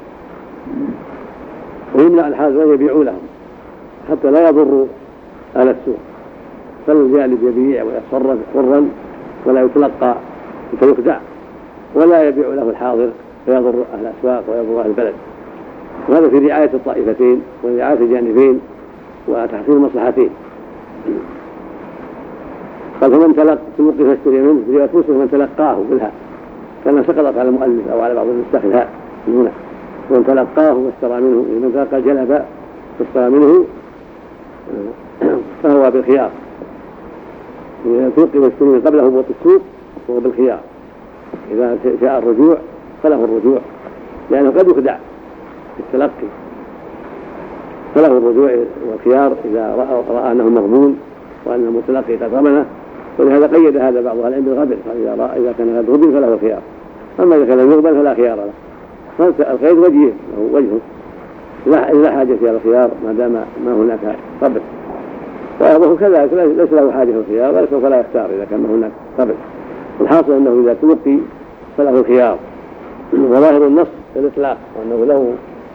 ويمنع الحاضرين يبيعوا لهم حتى لا يضروا أهل السوق، فالجانب يبيع ويتصرف حرا ولا يتلقى فيخدع، ولا يبيع له الحاضر فيضر أهل الأسواق ويضر أهل البلد. وهذا في رعاية الطائفتين ورعاية الجانبين وتحصيل المصلحتين. قال فمن تلقى تلقي فاشتري منه في رواية مسلم من تلقاه بالها، كان سقطت على المؤلف أو على بعض النسخ الهاء هنا، ومن تلقاه واشترى منه، من تلقى الجلب واشترى منه فهو بالخيار، إذا تلقي واشتري قبل هبوط السوق فهو بالخيار، إذا جاء الرجوع فله الرجوع لأنه قد يخدع في التلقي، فله الرجوع والخيار إذا رأى, رأى أنه مغبون وأن المتلقي قد ضمنه. ولهذا قيد هذا بعض أهل العلم بالغبن، إذا رأى إذا كان قد غبن فله الخيار، أما إذا كان لم يغبن فلا خيار له. فالقيد وجهه له وجهه لا حاجة إلى الخيار ما دام ما هناك قبل، وأيضا كذلك ليس له حاجة في الخيار ولكن فلا يختار إذا كان هناك قبل. الحاصل أنه إذا تلقي فله الخيار، وظاهر النص الإطلاق، وأنه له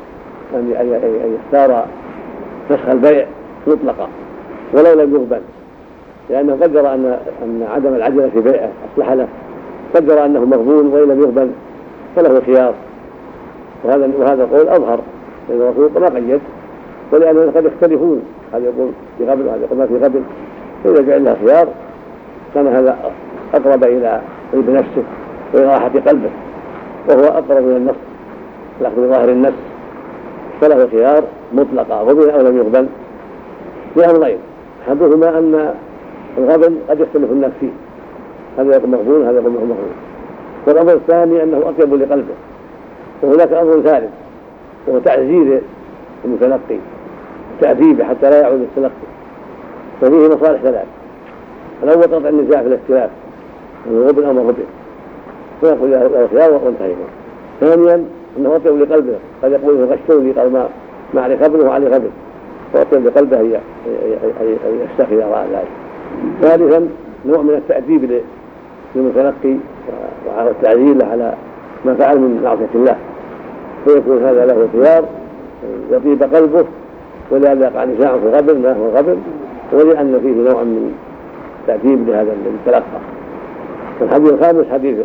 أن يختار فسخ البيع مطلقا ولو لم يغبن، لأنه قدر أن أن عدم العجلة في بيعه أصلح له، قدر أنه مغبون وإن لم يغبن فله الخيار. وهذا وهذا القول أظهر، لأن الرسول ما قيد، ولأنه قد يختلفون، هذا يقول في قبل وهذا يقول ما في قبل، فإذا جعل له خيار كان هذا أقرب إلى طيب نفسه وإراحة قلبه، وهو أقرب من النص الأخذ بظاهر النص، فله الخيار مطلقا غبن أو لم يغبن لأمرين، أحدهما أن الغبن قد يختلف الناس فيه، هذا يقول مغبون هذا يقول مغبون، والأمر الثاني أنه أطيب لقلبه. وهناك أمر ثالث وهو تعزير المتلقي، تأديبه حتى لا يعود التلقي، ففيه مصالح ثلاث. الأول قطع النزاع في الاختلاف، الغبن أو مغبن، فيقول له الخيار وانتهينا. ثانيا أنه أطيب لقلبه، قد يقول غشوني قال ما ما علي خبر وعلي خبر، فأطيب لقلبه أن يستخدم على ذلك. ثالثا نوع من التأديب للمتلقي والتعزير له على ما فعل من معصية الله، فيكون هذا له الخيار يطيب قلبه، ولهذا يقع نزاع في غبن ما هو غبن، ولأن فيه نوع من تأديب لهذا المتلقى. الحديث الخامس حديث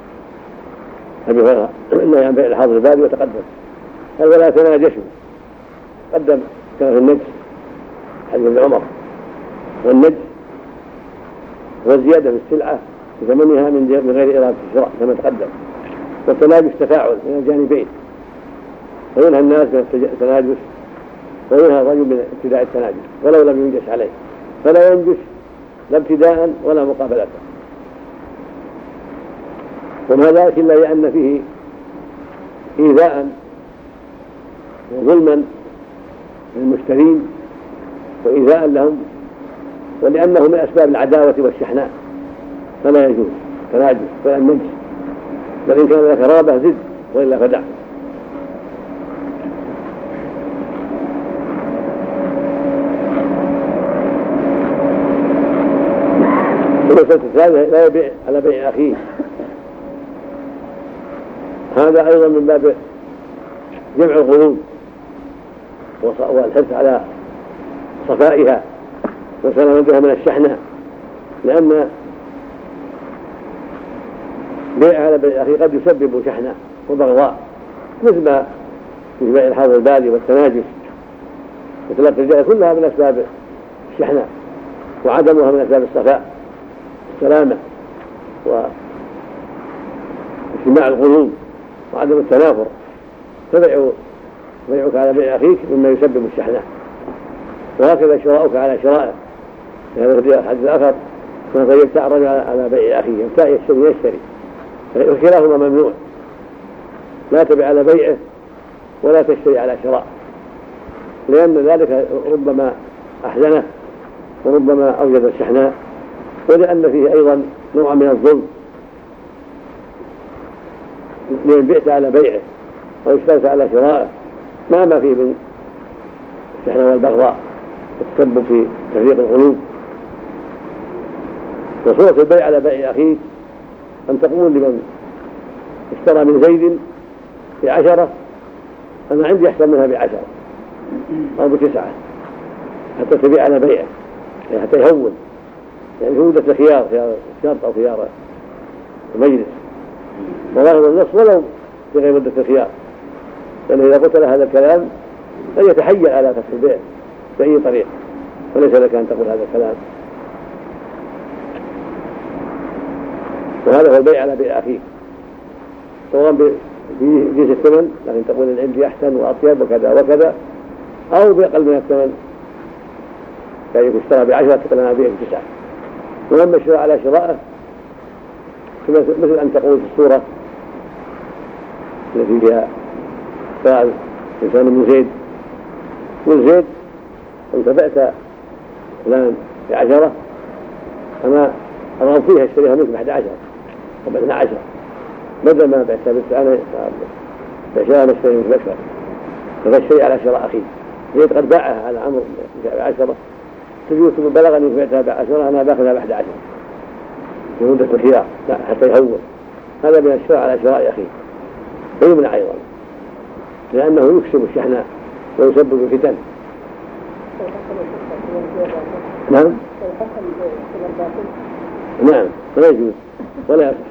أبي هريرة النهي عن بيع الحاضر البادي وتقدم، قال ولا تناجشوا، قدم كان في النجس حديث ابن عمر، والنجس والزيادة في السلعة بثمنها من غير إرادة الشراء كما تقدم، والتناجش تفاعل من الجانبين، فينهى الناس من التناجش وينهى الرجل من ابتداء التناجش ولو لم ينجش عليه، فلا ينجش لا ابتداء ولا مقابلة. وما ذلك إلا لأن فيه إيذاء وظلما للمشترين وإيذاء لهم، ولأنه من أسباب العداوة والشحناء، فلا يجوز تناجش ولا النجس، بل إن كان لك رابة زد وإلا فدع. المسألة الثالثة لا يبيع على بيع أخيه، هذا أيضا من باب جمع القلوب والحرص على صفائها وسلامتها من الشحنة، لأن بيع على بيع أخيه قد يسبب شحنة وبغضاء، مثل ما في بيع الحاضر البادي والتناجش وتلقي الجهل، كلها من أسباب الشحنة، وعدمها من أسباب الصفاء السلامة واجتماع القلوب وعدم التنافر. فبيع بيعك على بيع أخيك مما يسبب الشحنة، وهكذا شراؤك على شرائه. هذا في الحديث الآخر من يبتاع الرجل على بيع أخيه، يبتاع يشتري يشتري، وكلاهما ممنوع، لا تبيع على بيعه ولا تشتري على شراء، لأن ذلك ربما أحزنه وربما أوجد الشحناء، ولأن فيه أيضا نوع من الظلم لمن بعت على بيعه أو اشتريت على شرائه ما ما فيه من الشحنة والبغضاء والتسبب في تفريق القلوب. وصورة البيع على بيع أخيك أن تقول لمن اشترى من زيد بعشرة أنا عندي أحسن منها بعشرة أو بتسعة حتى تبيع على بيعه، يعني حتى يهون، يعني في مدة خيار خيار شرط أو خيار مجلس وظاهر النص ولو في غير مدة الخيار، لأنه إذا قلت له هذا الكلام أن يتحيل على فتح البيع بأي طريق، وليس لك أن تقول هذا الكلام. وهذا هو البيع على بيع أخيك، سواء بجنس الثمن لكن تقول إن عندي أحسن وأطيب وكذا وكذا، أو بأقل من الثمن يعني اشترى بعشرة تقول أنا أبيع بتسعة. ولما اشترى على شرائه مثل أن تقول في الصورة التي فيها سؤال إنسان من زيد من زيد أنت بعت فلان بعشرة أنا أرغب فيها اشتريها منك بأحد عشر أو باثنى عشر بدل ما بعتها بالسنة بعشرة نشتري منك أكثر، فالشيء على شراء أخي زيد قد باعها على عمر بعشرة تجوز بلغ أن بعتها بعشرة أنا باخذها بأحد عشر في مدة الخيار حتى يهون. هذا من الشراء على شراء أخيه فيمنع أيضا لأنه يكسب الشحناء ويسبب الفتن. نعم نعم لا يجوز ولا يصح.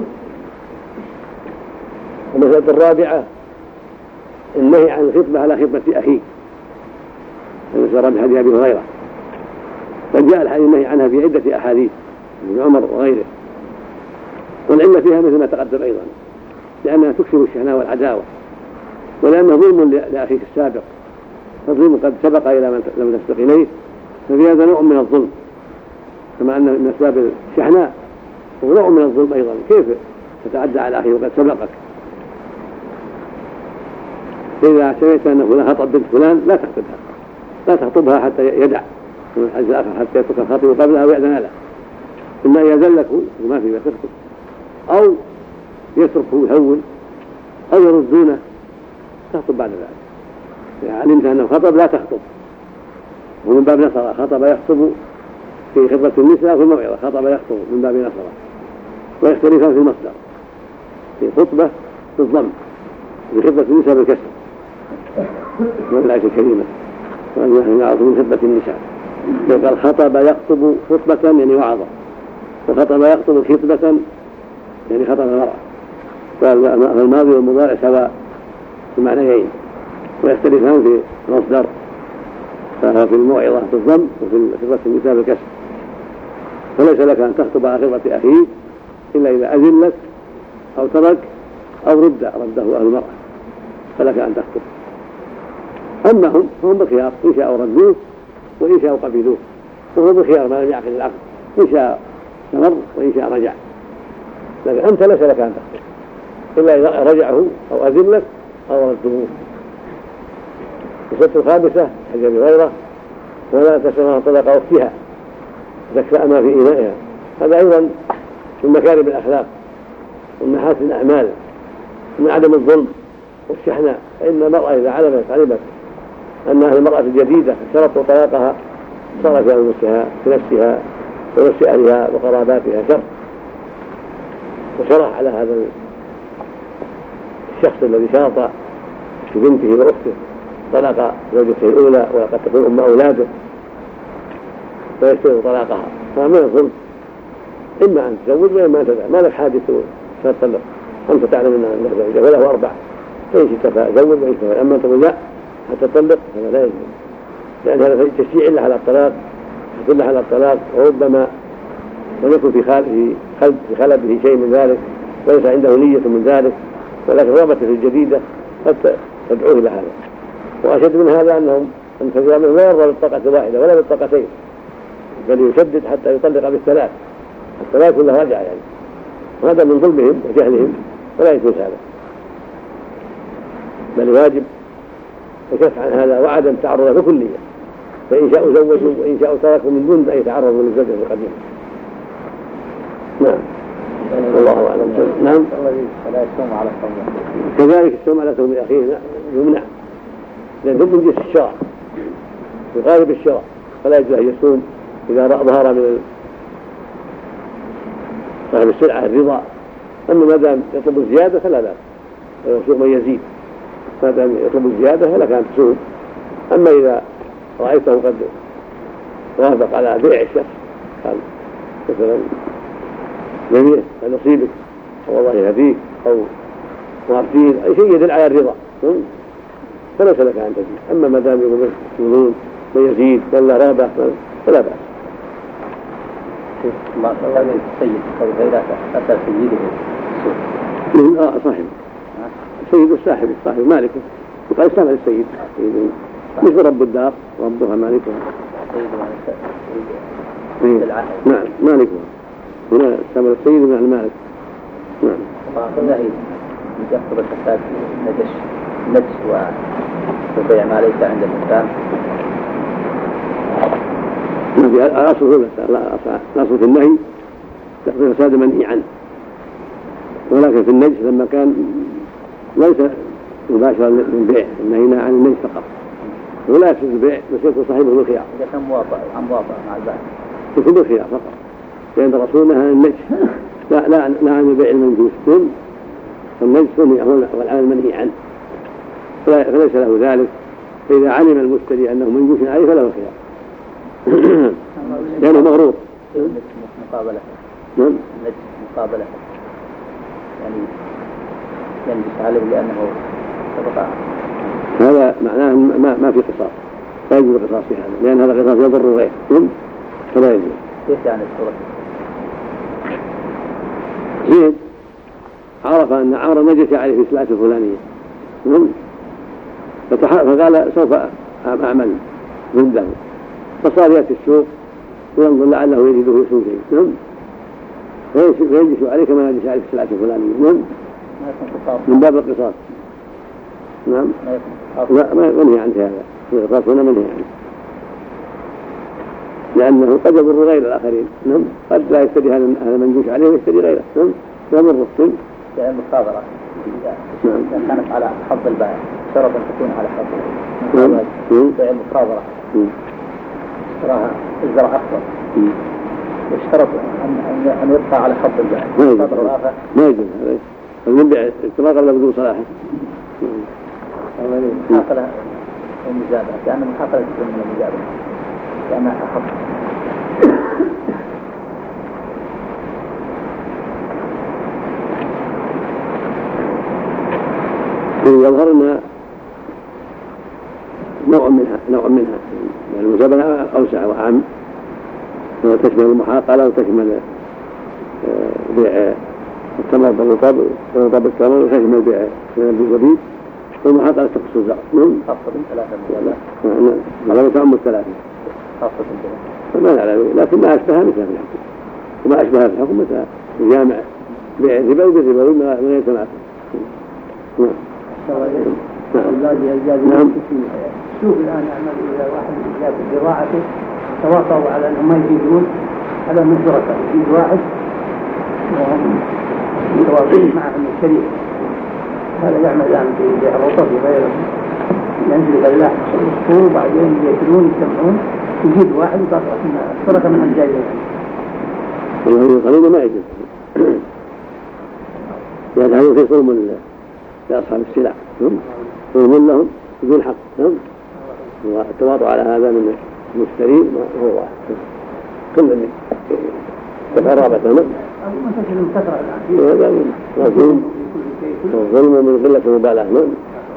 المسألة الرابعة النهي عن الخطبة على خطبة أخيه، هذا سيرى بحديث أبي هريرة، قد جاء الحديث النهي عنها في عدة أحاديث ابن عمر وغيره، والعلة فيها مثل ما تقدم أيضا لأنها تكسر الشحناء والعداوة، ولأنه ظلم لأخيك السابق، فالظلم قد سبق إلى من لم تسبق إليه، ففي هذا نوع من الظلم كما أن من أسباب الشحناء ونوع من الظلم أيضا. كيف تتعدى على أخيه وقد سبقك؟ إذا سمعت أن فلان خطب بنت فلان لا تخطبها لا تخطبها حتى يدع من الحج الآخر حتى يترك الخطيب قبلها ويأذن له، إما يأذن لك وما في ما تخطب أو يتركه يهون أو يردونه تخطب بعد ذلك. إذا علمت أنه خطب لا تخطب، ومن باب نصر خطب يخطب في خطبة النساء وفي الموعظة خطب يخطب من باب نصر، ويختلفان في المصدر، في خطبة بالضم في خطبة النساء بالكسر والآية الكريمة ونحن نعرف من خطبة النساء قال خطب يخطب خطبة يعني وعظة، وخطب يخطب خطبة يعني خطب المرأة، فالماضي والمضارع سواء في معنيين ويختلفان في المصدر، فهو في الموعظة بالضم وفي خطبة النساء بالكسر. فليس لك أن تخطب على خطبة أخيك إلا إذا أذن لك أو ترك أو رد رده أهل المرأة فلك أن تخطب. أما هم فهم بخيار، إن شاءوا ردوه وإن شاءوا قبلوه، وهو بخيار ما لم يعقد العقد، إن شاء استمر وإن شاء رجع، لكن أنت ليس لك أن تخطب إلا إذا رجعه أو أذن لك أو ردوه. الصفة الخامسة حديث أبي هريرة ولا تسمع طلق أختها تكفأ ما في إنائها، هذا أيضا من مكارم الأخلاق ومن محاسن الأعمال من عدم الظلم والشحناء. فإن المرأة إذا علمت علمت أنها المرأة الجديدة شرطوا طلاقها صار في أنفسها في نفسها ونفس أهلها وقراباتها شر، وشرح على هذا الشخص الذي شرط في بنته وأخته طلاق زوجته الأولى وقد تكون أم أولاده ويشترط طلاقها، فمن الظلم إما أن تزوج وإما أن تدع، ما لك حادث فتطلق، أنت تعلم أنها زوجة وله أربعة فإن شئت فزوج وإن شئت، أما أن تقول لا حتى تطلق فلا لا يجوز، لأن هذا تشجيع له على الطلاق يدل على الطلاق، وربما لم يكن في خلبه شيء من ذلك وليس عنده نية من ذلك، ولكن رغبته الجديدة قد تدعوه إلى هذا. وأشد من هذا أنهم أن كثيرا منهم لا يرضى بالطاقة واحدة ولا بالطاقتين، بل يشدد حتى يطلق بالثلاث حتى لا يكون له رجعة يعني، وهذا من ظلمهم وجهلهم ولا يجوز هذا، بل واجب الكف عن هذا وعدم تعرض بكلية، فإن شاءوا زوجوا وإن شاءوا تركوا من دون أن يتعرضوا للزوجة القديمة. نعم والله أعلم. نعم. فلا يصوم على صوم. كذلك الصوم على صوم أخيه يمنع، لأن ضد جنس الشرع يغالب الشرع، فلا يجوز أن يصوم إذا ظهر من صاحب السلعة الرضا. أما ما دام يطلب الزيادة فلا بأس، ويصوم من يزيد ما دام يطلب الزيادة فلا كان تصوم. أما إذا رأيته قد وافق على بيع الشخص قال مثلا جميع نصيبك أو والله يهديك أو مارتين أي شيء يدل على الرضا فليس لك أن تزيد. أما ما دام يقولون من يزيد ولا رابع فلا بأس. الله الله السيد أو غيره أتى سيده من آه صاحب سيد الصاحب صاحب مالكه وقال استعمل السيد مثل رب الدار ربها مالكها نعم مالكها هنا استعمل السيد من المالك. نعم. والنهي من يقصد الفساد نجش نجش وبيع ما ليس عند الإنسان. الأصل الأصل في النهي تقصد الفساد منهي عنه، ولكن في النجس لما كان ليس مباشرا للبيع نهينا عن النجس فقط، ولا يفسد البيع بس يكون صاحبه بالخيار. إذا كان موافق عن موافق مع البائع يكون بالخيار فقط، لأن الرسول نهى عن النجس لا لا لا عن البيع المنجوس. النجس والعمل المنهي عنه فليس له ذلك. فإذا علم المشتري أنه منجوس عليه فله خيار لأنه مغرور. مقابلة نعم نجس مقابلة يعني ينجس عليه لأنه سبق. هذا معناه ما ما في قصاص، لا يجوز القصاص في هذا لأن هذا قصاص يضر غيره فلا يجوز. كيف يعني الصورة؟ زيد عرف أن عمرو نجس عليه في السلعة الفلانية فقال سوف أعمل ضده، فصار يأتي السوق وينظر لعله يجده يسوء شيء فينجس عليه كما نجس عليه في السلعة الفلانية من باب القصاص. نعم لا ما منهي عنه هذا القصاص هنا منهي عنه لأنه قد يضر غير الآخرين. نعم قد لا يشتري هذا المنجوش عليه ويشتري غيره. نعم يضر الصن يعني المخابرة إذا كانت على حظ البائع شرط أن تكون على حظ بيع المخابرة اشتراها اشترى أفضل يشترط أن أن يبقى على حظ البائع ما يجوز هذا المبيع اشترى قبل بدون صلاحه. محاقلة المجابرة لأن المحاقلة تكون من المجابرة لأنها أحب. يظهر أن نوع منها نوع منها يعني المجابرة أوسع وأعم تشمل المحاقلة وتشمل بيع التمر بالرطب والرطب بالتمر وتشمل بيع الزبيب والمحاقلة تخص الزرع. خاصة بالثلاثة مجابرة على متعم الثلاثة خاصة بالثلاثة فما نعلم لكن ما أشبهها مثل في الحكم وما أشبهها في الحكم مثل الجامع بيع الربا وبالربا من غير تنافس. نعم. شوف الآن يعمل إذا واحد جاء في زراعته تواصلوا على أنهم ما يجيبون على مجرته يجيب واحد وهم يتواصلون معه من الشريك هذا يعمل الآن في بيع الرطب وغيره ينزل الفلاح يشتروا وبعدين يأكلون يجتمعون يجيب واحد ويقطع الشركة من الجاية والله قليل ما يجب يعني هذا في صوم لأصحاب السلع صوم لهم بدون حق والتواطؤ على هذا من المشترين هو واحد كل من تقربت منه منتشر كثرة الآن هذا مظلوم والظلم من قلة المبالاة. نعم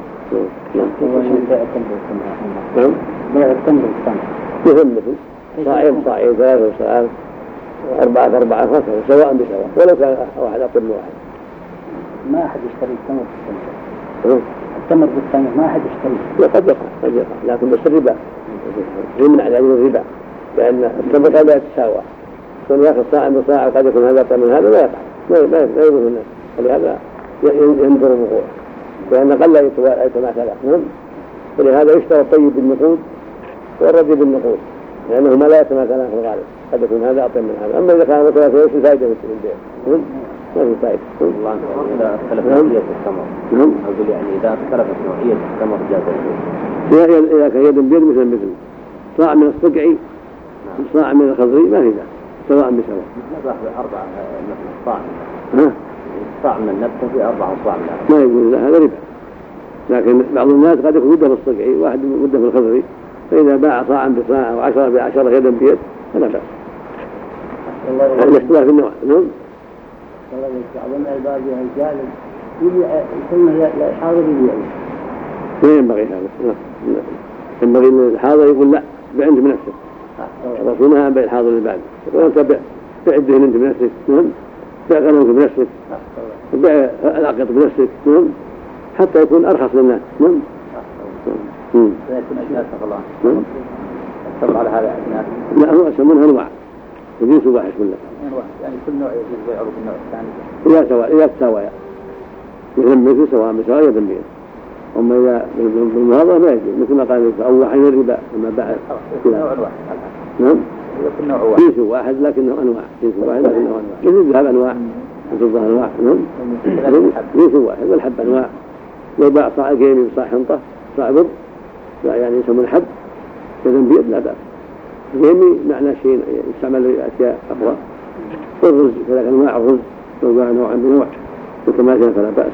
نعم بيع التمر والتمر مثل مثل صاعين صاعين ثلاثة وصاعين أربعة أربعة خمسة سواء بسواء ولو كان واحد أقل من واحد. ما أحد يشتري التمر بالتمر التمر بالتمر ما أحد يشتري. لا قد يقع قد يقع لكن بس الربا يمنع يعني الربا لأن التمر لا يتساوى كون يأخذ صاع بصاع وقد يكون هذا أقل من هذا لا يقع لا لا يضر الناس ولهذا ينظر الوقوع لأن قل يتماثل. نعم ولهذا يشترى الطيب بالنقود والردي بالنقود لأنهما لا يتماثلان في الغالب قد يكون هذا أقل من هذا. أما إذا كان متماثل ليس فائدة في البيع ما في فائدة. الله إذا اختلفت نوعية التمر. نعم. أقول يعني إذا اختلفت نوعية التمر جاز الجزء. إذا كان يدا بيد مثل مثل صاع من الصقعي صاع من الخضري ما في ذا سواء بسواء. نباح بأربعة صاع. ها؟ صاع من النبتة في أربعة صاع من ما يقول لا هذا ربا. لكن بعض الناس قد يكون مدة في الصقعي واحد مدة في الخضري فإذا باع صاعا بصاع وعشرة بعشرة يدا بيد فلا بأس. الاختلاف النوع. نعم. بعض العباد الجالب يسمى الحاضر يبيع. ما ينبغي هذا. ينبغي الحاضر يقول لا بيع أنت بنفسك. رسولها بيع الحاضر للبعض. يقول أنت بيع الدهن أنت بنفسك. نعم. بيع غنمك بنفسك. بيع العقد بنفسك. نعم. حتى يكون أرخص للناس. نعم. يكون أجناس الله. نعم. التمر على هذا أجناس. لا هو أسمونها أنواع. وجنس واحد كله. يعني كل نوع يجوز بيعه بالنوع الثاني. إذا سواء إذا تساويا مثل مثل سواء بسواء يدا بيد. أما إذا بالمهاضرة ما يجوز مثل ما قال أول حين الربا أما بعد. نوع واحد. نعم. يكون نوع واحد. جنس واحد لكنه أنواع جنس واحد لكنه أنواع. مثل الذهب أنواع مثل الظهر أنواع. نعم. جنس واحد والحب أنواع. لو باع صاع كيمي وصاع حنطة صاع بر يعني يسمون الحب يدا بيد لا بأس. اليمي معنى شيء يستعمل لأشياء أخرى. الرز كذلك أنواع الرز لو باع نوعا بنوع وكما كان فلا بأس.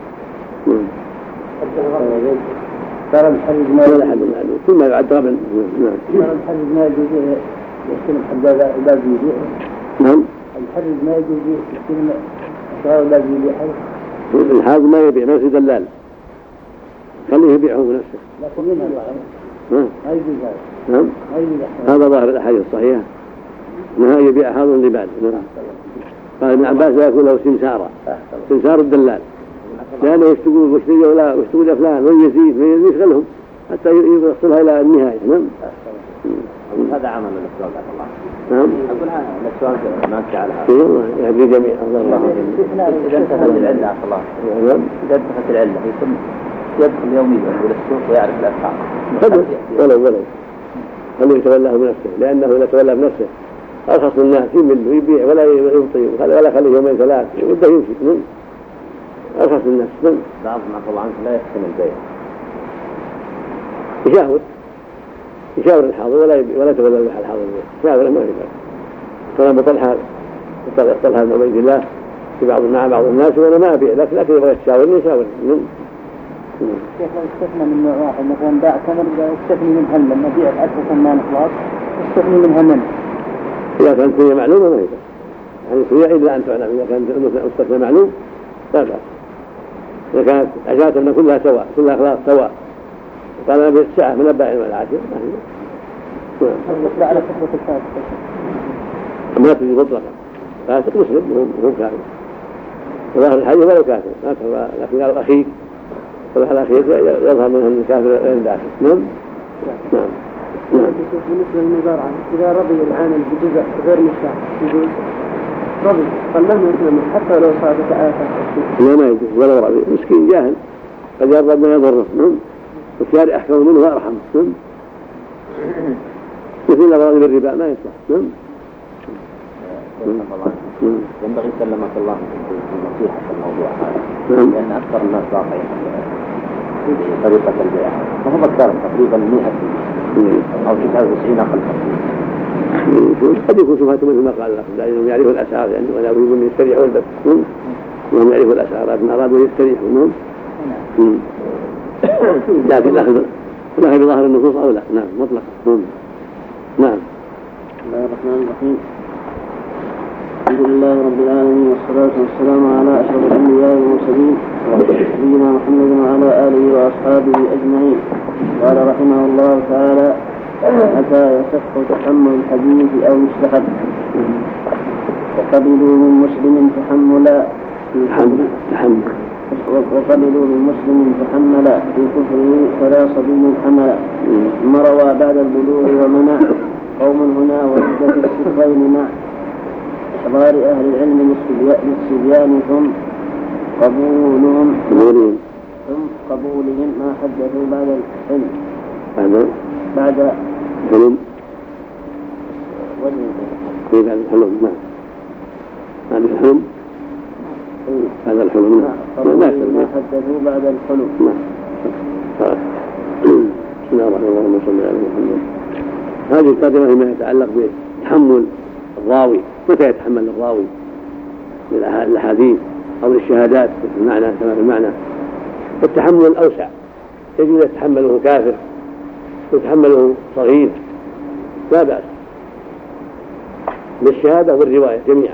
ترى الحرج ما ولا حد معلوم كل ما يعد قبل. نعم. ترى الحرج ما يجوز يستلم حباب الباب يبيع. نعم. الحرج ما يجوز يستلم أسرار الباب يبيع. الحاج ما يبيع ما يصير دلال خليه يبيعه بنفسه. لكن منها ما يجوز هذا. نعم. هذا ظاهر الأحاديث الصحيحة أنها يبيع حاضر لبعض. نعم. قال ابن عباس لا يكون له سمسارة سمسار الدلال لأنه يشتغل ويشتري ولا ويشتغل فلان ويزيد ويشغلهم حتى يوصلها إلى النهاية. نعم. هذا عمل الأسواق على الله. نعم. أقول هذا الأسواق ما تعالها. إيه والله يهدي جميع الله. إذا انتهت العلة على الله. نعم. إذا انتهت العلة يكون يدخل يوميا إلى السوق ويعرف الأسعار. ولو ولو خليه يتولاه بنفسه لأنه إذا تولى بنفسه أرخص الناس يمل ويبيع ولا يبطي ولا خليه يومين ثلاث وده يمشي. نعم. أرخص الناس. نعم. بعض ما طبعا لا يحسن البيع. يشاور يشاور الحاضر ولا ولا تولى الحاضر يشاور ما في بأس. كلام طلحة طلحة بن عبيد الله في بعض مع بعض الناس وأنا ما أبيع لك لكن يبغى يشاورني يشاورني. نعم. كيف لو استثنى من نوع واحد مثلا باع تمر يستثني من هل لما بيع أساسا ما نخلاص يستثني منها من إذا كانت هي معلومة ما هي يعني هي إلا أن تعلم إذا كانت مستثنى معلوم لا بأس. إذا كانت أشياء كلها سواء كلها خلاص سواء قال أنا بالساعة من البائع والعاشر ما هي. نعم. على فكرة الفاسق ما تجي مطلقا فاسق مسلم وهو كافر وظاهر الحديث ولو كافر لكن قال أخيك فالحال الأخير يظهر منه أن الكافر غير داخل. نعم. نعم. نعم. بالنسبة للمزارعة إذا رضي العامل بجزء غير مشاع يجوز رضي قلنا يسلم حتى لو صادت آفة. لا ما يجوز ولا رضي مسكين جاهل قد يرضى ما يضره. نعم. والشارع أحكم منه وأرحم. نعم. مثل الأغراض بالربا ما يصلح. نعم. ينبغي سلمك الله النصيحة في الموضوع هذا. نعم. لأن أكثر الناس واقعين في طريقة البيع وهم أكثر تقريبا مئة أو تسعة وتسعين أقل قد يكون شبهة مثل ما قال لكم لأنهم يعرفوا الأسعار يعني ولا يريدون أن يستريحوا البث وهم يعرفوا الأسعار لكن أرادوا يستريحوا. نعم. لكن الأخذ الأخذ بظاهر النصوص أولى. نعم مطلقا. نعم. نعم. بسم الله الرحمن الرحيم. الحمد لله رب العالمين والصلاة والسلام على أشرف الأنبياء والمرسلين نبينا محمد وعلى آله وأصحابه أجمعين. قال رحمه الله تعالى متى يصح تحمل الحديث أو يستحب وقبلوا من مسلم تحملا وقبلوا من مسلم تحملا في كفره فلا صبي حملا ثم روى بعد البلوغ ومنع قوم هنا وعدة السفرين مع إحضار أهل العلم للصبيان ثم قبولهم ثم قبولهم ما حدثوا بعد الحلم بعد بعد الحلم وجه بعد الحلم. نعم. بعد الحلم هذا الحلم ما حدثوا بعد الحلم. بسم الله الرحمن الرحيم. اللهم صل على محمد. هذه الترجمة فيما يتعلق بتحمل الراوي، متى يتحمل الراوي للأحاديث أو للشهادات في المعنى كما في المعنى. التحمل الأوسع يجوز يتحمله كافر ويتحمله صغير لا بأس بالشهادة والرواية جميعا.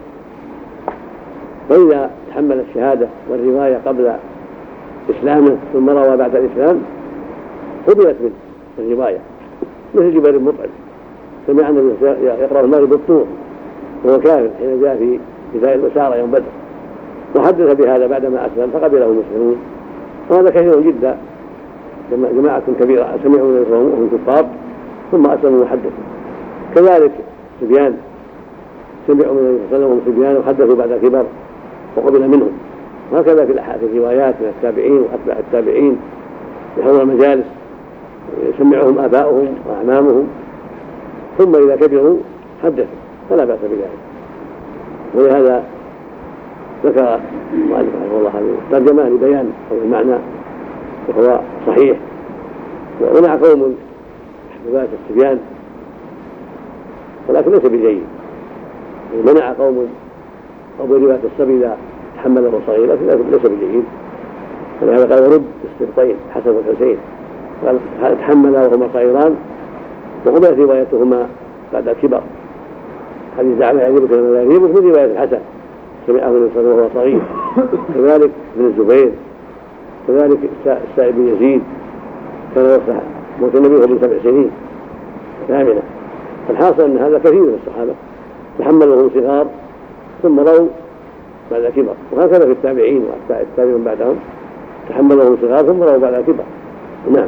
وإذا تحمل الشهادة والرواية قبل إسلامه ثم روى بعد الإسلام قبلت منه الرواية، مثل جبير المطعم سمع أنه يقرأ المغرب بالطور وهو كافر حين جاء في بداية الأسارة يوم بدر، وحدث بهذا بعدما أسلم فقبله المسلمون. وهذا كثير جدا، جماعة كبيرة سمعوا من وهم كفار ثم أسلموا وحدثوا. كذلك سفيان سمعوا من النبي صلى الله عليه وسلم وهم سفيان وحدثوا بعد الكبر وقبل منهم. وهكذا في الروايات من التابعين وأتباع التابعين يحضرون المجالس يسمعهم آباؤهم وأعمامهم ثم إذا كبروا حدثوا فلا بأس بذلك. ولهذا ذكر المؤلف رحمه الله هذه الترجمة لبيان المعنى وهو صحيح. ومنع قوم رواية الصبيان ولكن ليس بجيد، منع قوم أبو رواية الصبي إذا تحمله صغير لكن ليس بجيد. فلهذا قال ورد السبطين حسن والحسين قال تحملا وهما صغيران وقبلت روايتهما بعد الكبر. هذه زعم يعجبك لا يعجبك من رواية الحسن سمعه النبي صلى الله عليه وسلم وهو صغير. كذلك ابن الزبير، كذلك السائب بن يزيد كان يصح موت النبي وهو سبع سنين ثامنة. الحاصل أن هذا كثير من الصحابة تحملهم صغار ثم روا بعد الكبر. وهكذا في التابعين وأتباع التابعين بعدهم تحملهم صغار ثم روا بعد الكبر. نعم.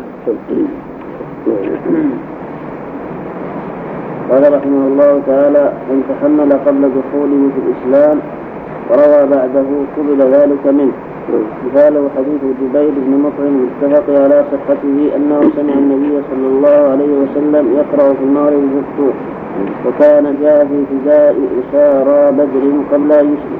قال رحمه الله تعالى: من تحمل قبل دخوله في الإسلام وروى بعده قبل ذلك منه. مثاله حديث جبير بن مطعم متفق على صحته أنه سمع النبي صلى الله عليه وسلم يقرأ في المغرب بالطور، وكان جاء في فداء أسارى بدر قبل أن يسلم.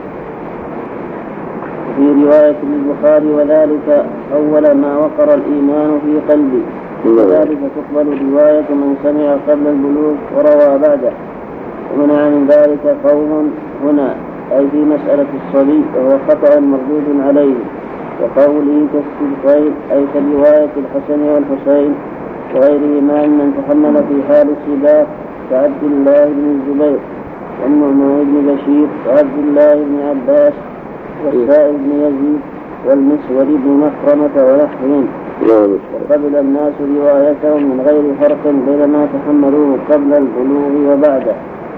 في رواية للبخاري: وذلك أول ما وقر الإيمان في قلبي. وذلك تقبل رواية من سمع قبل البلوغ وروى بعده. ومنع من ذلك قوم هنا أي في مسألة الصبي وهو خطأ مردود عليه، وقوله كالسبطين أي كرواية الحسن والحسين وغيرهما من تحمل في حال السباق كعبد الله بن الزبير والنعمان بن بشير وعبد الله بن عباس والسائب بن يزيد والمسور بن مخرمة ونحوهم. وقبل الناس روايتهم من غير فرق بين ما تحملوه قبل البلوغ وبعده.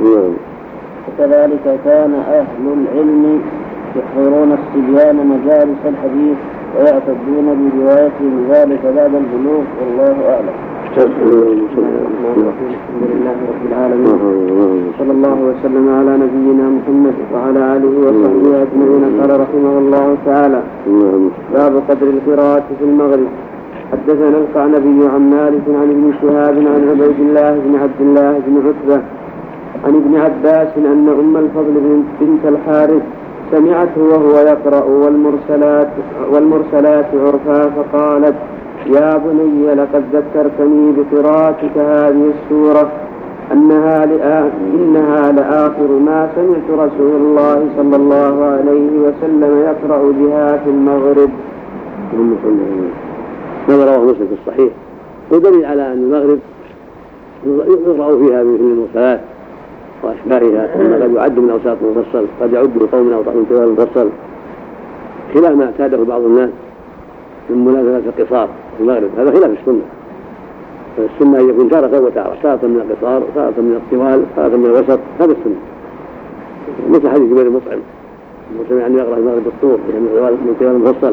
وكذلك كان أهل العلم يحضرون الصبيان مجالس الحديث ويعتدون بروايتهم ذلك بعد البلوغ، والله أعلم. الحمد لله رب العالمين، صلى الله وسلم على نبينا محمد وعلى آله وصحبه أجمعين. قال رحمه الله تعالى: باب قدر القراءة في المغرب. حدثنا القعنبي عن مالك عن ابن شهاب عن عبيد الله بن عبد الله بن عتبة عن ابن عباس أن أم الفضل بنت الحارث سمعته وهو يقرأ والمرسلات, والمرسلات عرفا فقالت: يا بني لقد ذكرتني بقراءتك هذه السورة أنها, إنها لآخر ما سمعت رسول الله صلى الله عليه وسلم يقرأ بها في المغرب. هذا رواه مسلم في الصحيح. ودليل على أن المغرب يقرأ فيها بمثل المرسلات وأشباهها، أنه قد يعد من أوساط المفصل، قد يعد بقوم أو من طوال المفصل، خلاف ما اعتاده بعض الناس من ملازمة القصار في المغرب. هذا خلاف السنة. فالسنة أن يكون تارة وتارة، تارة من القصار وتارة من الطوال وتارة من الوسط، هذا السنة. مثل حديث جبير المطعم سمع أن يقرأ المغرب بالطور من طوال المفصل،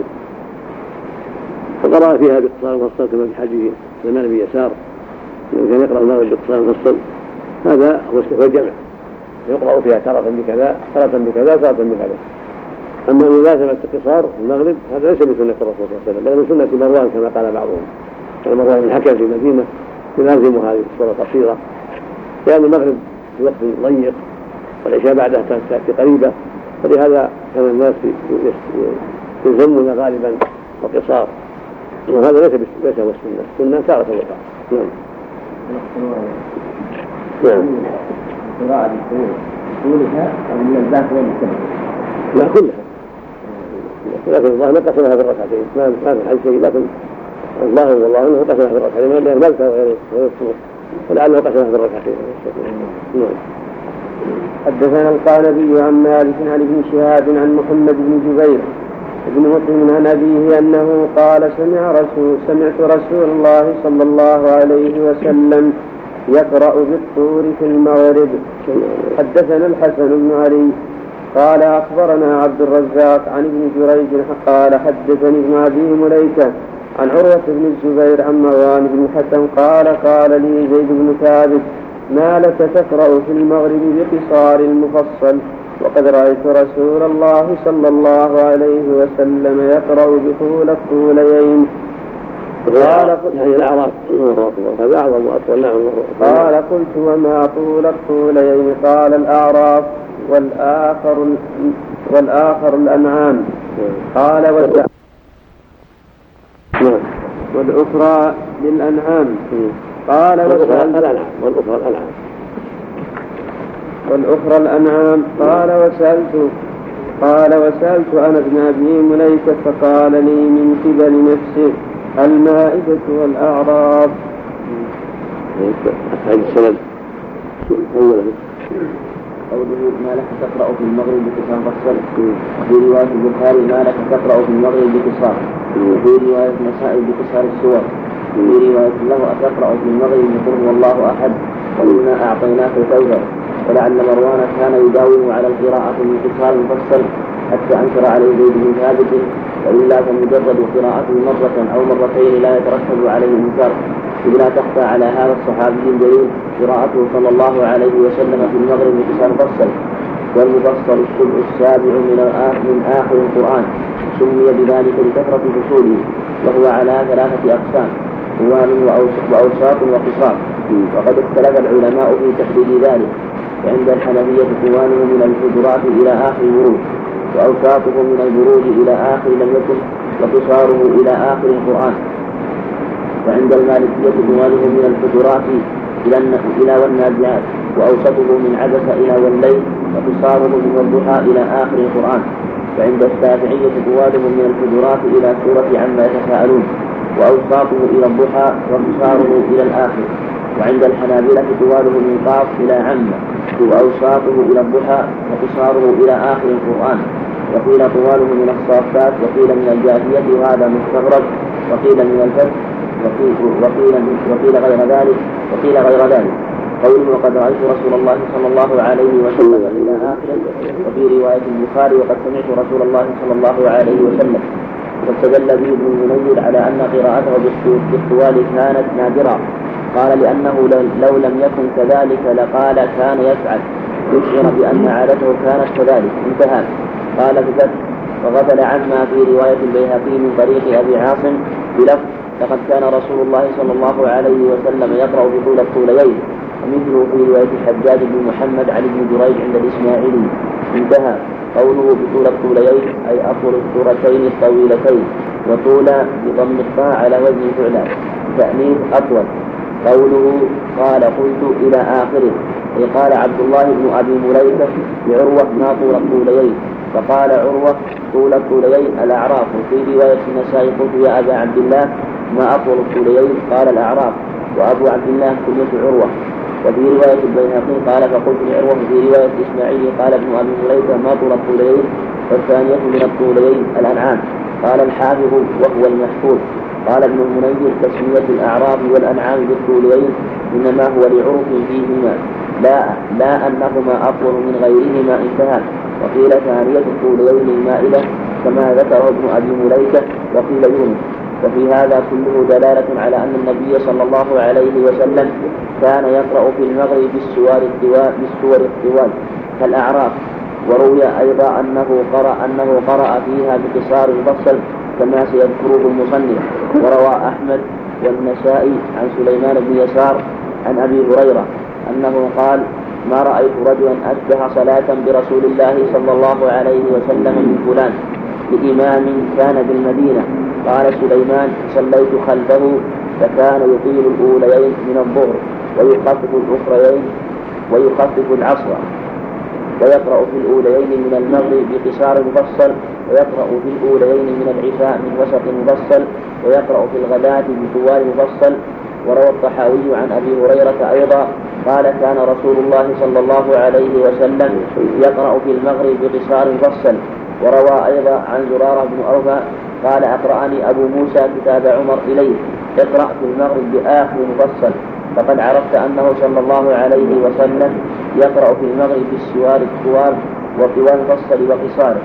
فقرأ فيها باقتصار المفصل كما في حديث سلمان بن يسار كان يقرأ المغرب باقتصار المفصل. هذا هو الجمع، يقرأ فيها تارة بكذا تارة بكذا تارة بكذا. أما ملازمة القصار في المغرب هذا ليس من سنة الرسول صلى الله عليه وسلم، بل من سنة مروان كما قال بعضهم. كان مروان بن الحكم في المدينة يلازم هذه الصورة القصيرة، لأن المغرب في وقت ضيق والعشاء بعدها تأتي قريبة، فلهذا كان الناس يلزمون غالبا القصار، وهذا ليس ليس هو السنة. السنة تارة الوقع. نعم. نعم. قراءة الطول طولها أو من الذات وين السبب؟ لا كلها، لكن الله ما قسمها بالركعتين، ما ما في حد شيء، لكن الله والله انه قسمها بالركعتين، لأنه ملكه وغير الصوت، ولعله قسمها بالركعتين. نعم. حدثنا القعنبي عن مالك عن ابن شهاب عن محمد بن جبير بن مطعم عن أبيه أنه قال سمع رسول سمعت رسول الله صلى الله عليه وسلم يقرأ بالطور في المغرب. حدثنا الحسن بن علي قال أخبرنا عبد الرزاق عن ابن جريج قال حدثني ابن أبي مليكة عن عروة بن الزبير عن مروان بن الحكم قال قال لي زيد بن ثابت ما لك تقرأ في المغرب بقصار المفصل وقد رأيت رسول الله صلى الله عليه وسلم يقرأ بطول الطولين. قال يعني الأعراف هذا أعظم وأطول. نعم. قال قلت وما طول الطولين؟ قال الأعراف والآخر والآخر الأنعام. قال والأخرى للأنعام. قال والأخرى الأنعام والأخرى الأنعام والأخرى الأنعام. قال وسألت قال وسألت أنا ابن أبي مليكة فقال لي من قبل نفسه المائدة والأعراف. هذا السند قوله ما لك تقرأ في المغرب بقصار فصل، وفي رواية البخاري ما لك تقرأ في المغرب بقصار، وفي رواية النسائي بقصار السور، وفي رواية له أتقرأ في المغرب بقل هو الله أحد وإنا أعطيناك الكوثر. ولعل مروان كان يداوم على القراءة من قصار مفصل حتى أنكر عليه زيد بن ثابت، وإلا فمجرد قراءته مرة أو مرتين لا يترتب عليه إنكار، إذ لا تخفى على هذا الصحابي الجليل قراءته صلى الله عليه وسلم في المغرب بقصار مفصل. والمفصل السبع السابع من آخر القرآن، سمي بذلك لكثرة فصوله، وهو على ثلاثة أقسام طوال وأوساط وقصار، وقد اختلف العلماء في تحديد ذلك، فعند الحنفية طواله من الحجرات إلى آخر الورود، وأوساطه من البروج إلى آخر لم يكن، وقصاره إلى آخر القرآن. وعند المالكية طواله من الحجرات إلى والنازعات، وأوسطه من عبس إلى والليل، وقصاره من الضحى إلى آخر القرآن. وعند الشافعية طواله من الحجرات إلى سورة عما يتساءلون، وأوساطه إلى الضحى، وقصاره إلى الآخر. وعند الحنابلة طواله من قاف إلى عمة، وأوساطه إلى الضحى، وقصاره إلى آخر القرآن. وقيل طواله من الصافات، وقيل من الجاثية، وهذا مستغرب، وقيل من الفتح، وقيل, وقيل, وقيل غير ذلك وقيل غير ذلك قوله وقد رأيت رسول الله صلى الله عليه وسلم إلى آخره. وفي رواية البخاري وقد سمعت رسول الله صلى الله عليه وسلم. واستدل به ابن المنذر على أن قراءته بالطوال كانت نادرة، قال لأنه لو لم يكن كذلك لقال كان يفعل، يشعر بأن عادته كانت كذلك. انتهى. قال بفتح وغفل عما في رواية البيهقي من طريق أبي عاصم بلفظ لقد كان رسول الله صلى الله عليه وسلم يقرأ بطول الطولين، ومثله في رواية الحجاج بن محمد عن ابن جريج عند الإسماعيلي. انتهى. قوله بطول الطولين أي أطول السورتين الطويلتين، وطول بضم الطاء على وزن فعلا، تأنيث أطول. قوله قال قلت إلى آخره أي قال عبد الله بن أبي مليكة لعروة ما طول الطولين، فقال عروة طول الطولين الأعراف. وفي رواية النسائي قلت يا أبا عبد الله ما أطول الطولين؟ قال الأعراف. وأبو عبد الله كنية عروة. وفي رواية البيهقي قال فقلت لعروة. في رواية إسماعيل قال ابن أبي مليكة ما طول الطولين؟ والثانية من الطولين الأنعام. قال الحافظ وهو المحفوظ. قال ابن المنذر تسمية الأعراف والأنعام بالطولين إنما هو لعرف فيهما، لا, لا أنهما أطول من غيرهما. انتهى. وقيل ثانية الطولين المائدة كما ذكره ابن أبي مليكة، وقيل يونس. وفي هذا كله دلالة على أن النبي صلى الله عليه وسلم كان يقرأ في المغرب بالسور الطوال بالسور الطوال كالأعراف. وروي أيضا أنه قرأ أنه قرأ فيها بقصار مفصل كما سيذكره المصنف. وروى أحمد والنسائي عن سليمان بن يسار عن أبي هريرة أنه قال ما رأيت رجلا أشبه صلاة برسول الله صلى الله عليه وسلم من فلان لإمام كان بالمدينة. قال سليمان صليت خلفه فكان يطيل الأوليين من الظهر ويخفف الأخريين ويخفف العصر ويقرأ في الأوليين من المغرب بقصار مفصل ويقرأ في الأوليين من العشاء من وسط مفصل ويقرأ في الغداة بطوال مفصل. وروى الطحاوي عن أبي هريرة أيضا قال كان رسول الله صلى الله عليه وسلم يقرأ في المغرب بقصار مفصل. وروى أيضا عن زرارة بن أوفى قال أقرأني أبو موسى كتاب عمر إليه اقرأ في المغرب بآخر مفصل. فقد عرفت أنه صلى الله عليه وسلم يقرأ في المغرب بالسوار الطوال وطوال مفصل وقصاره.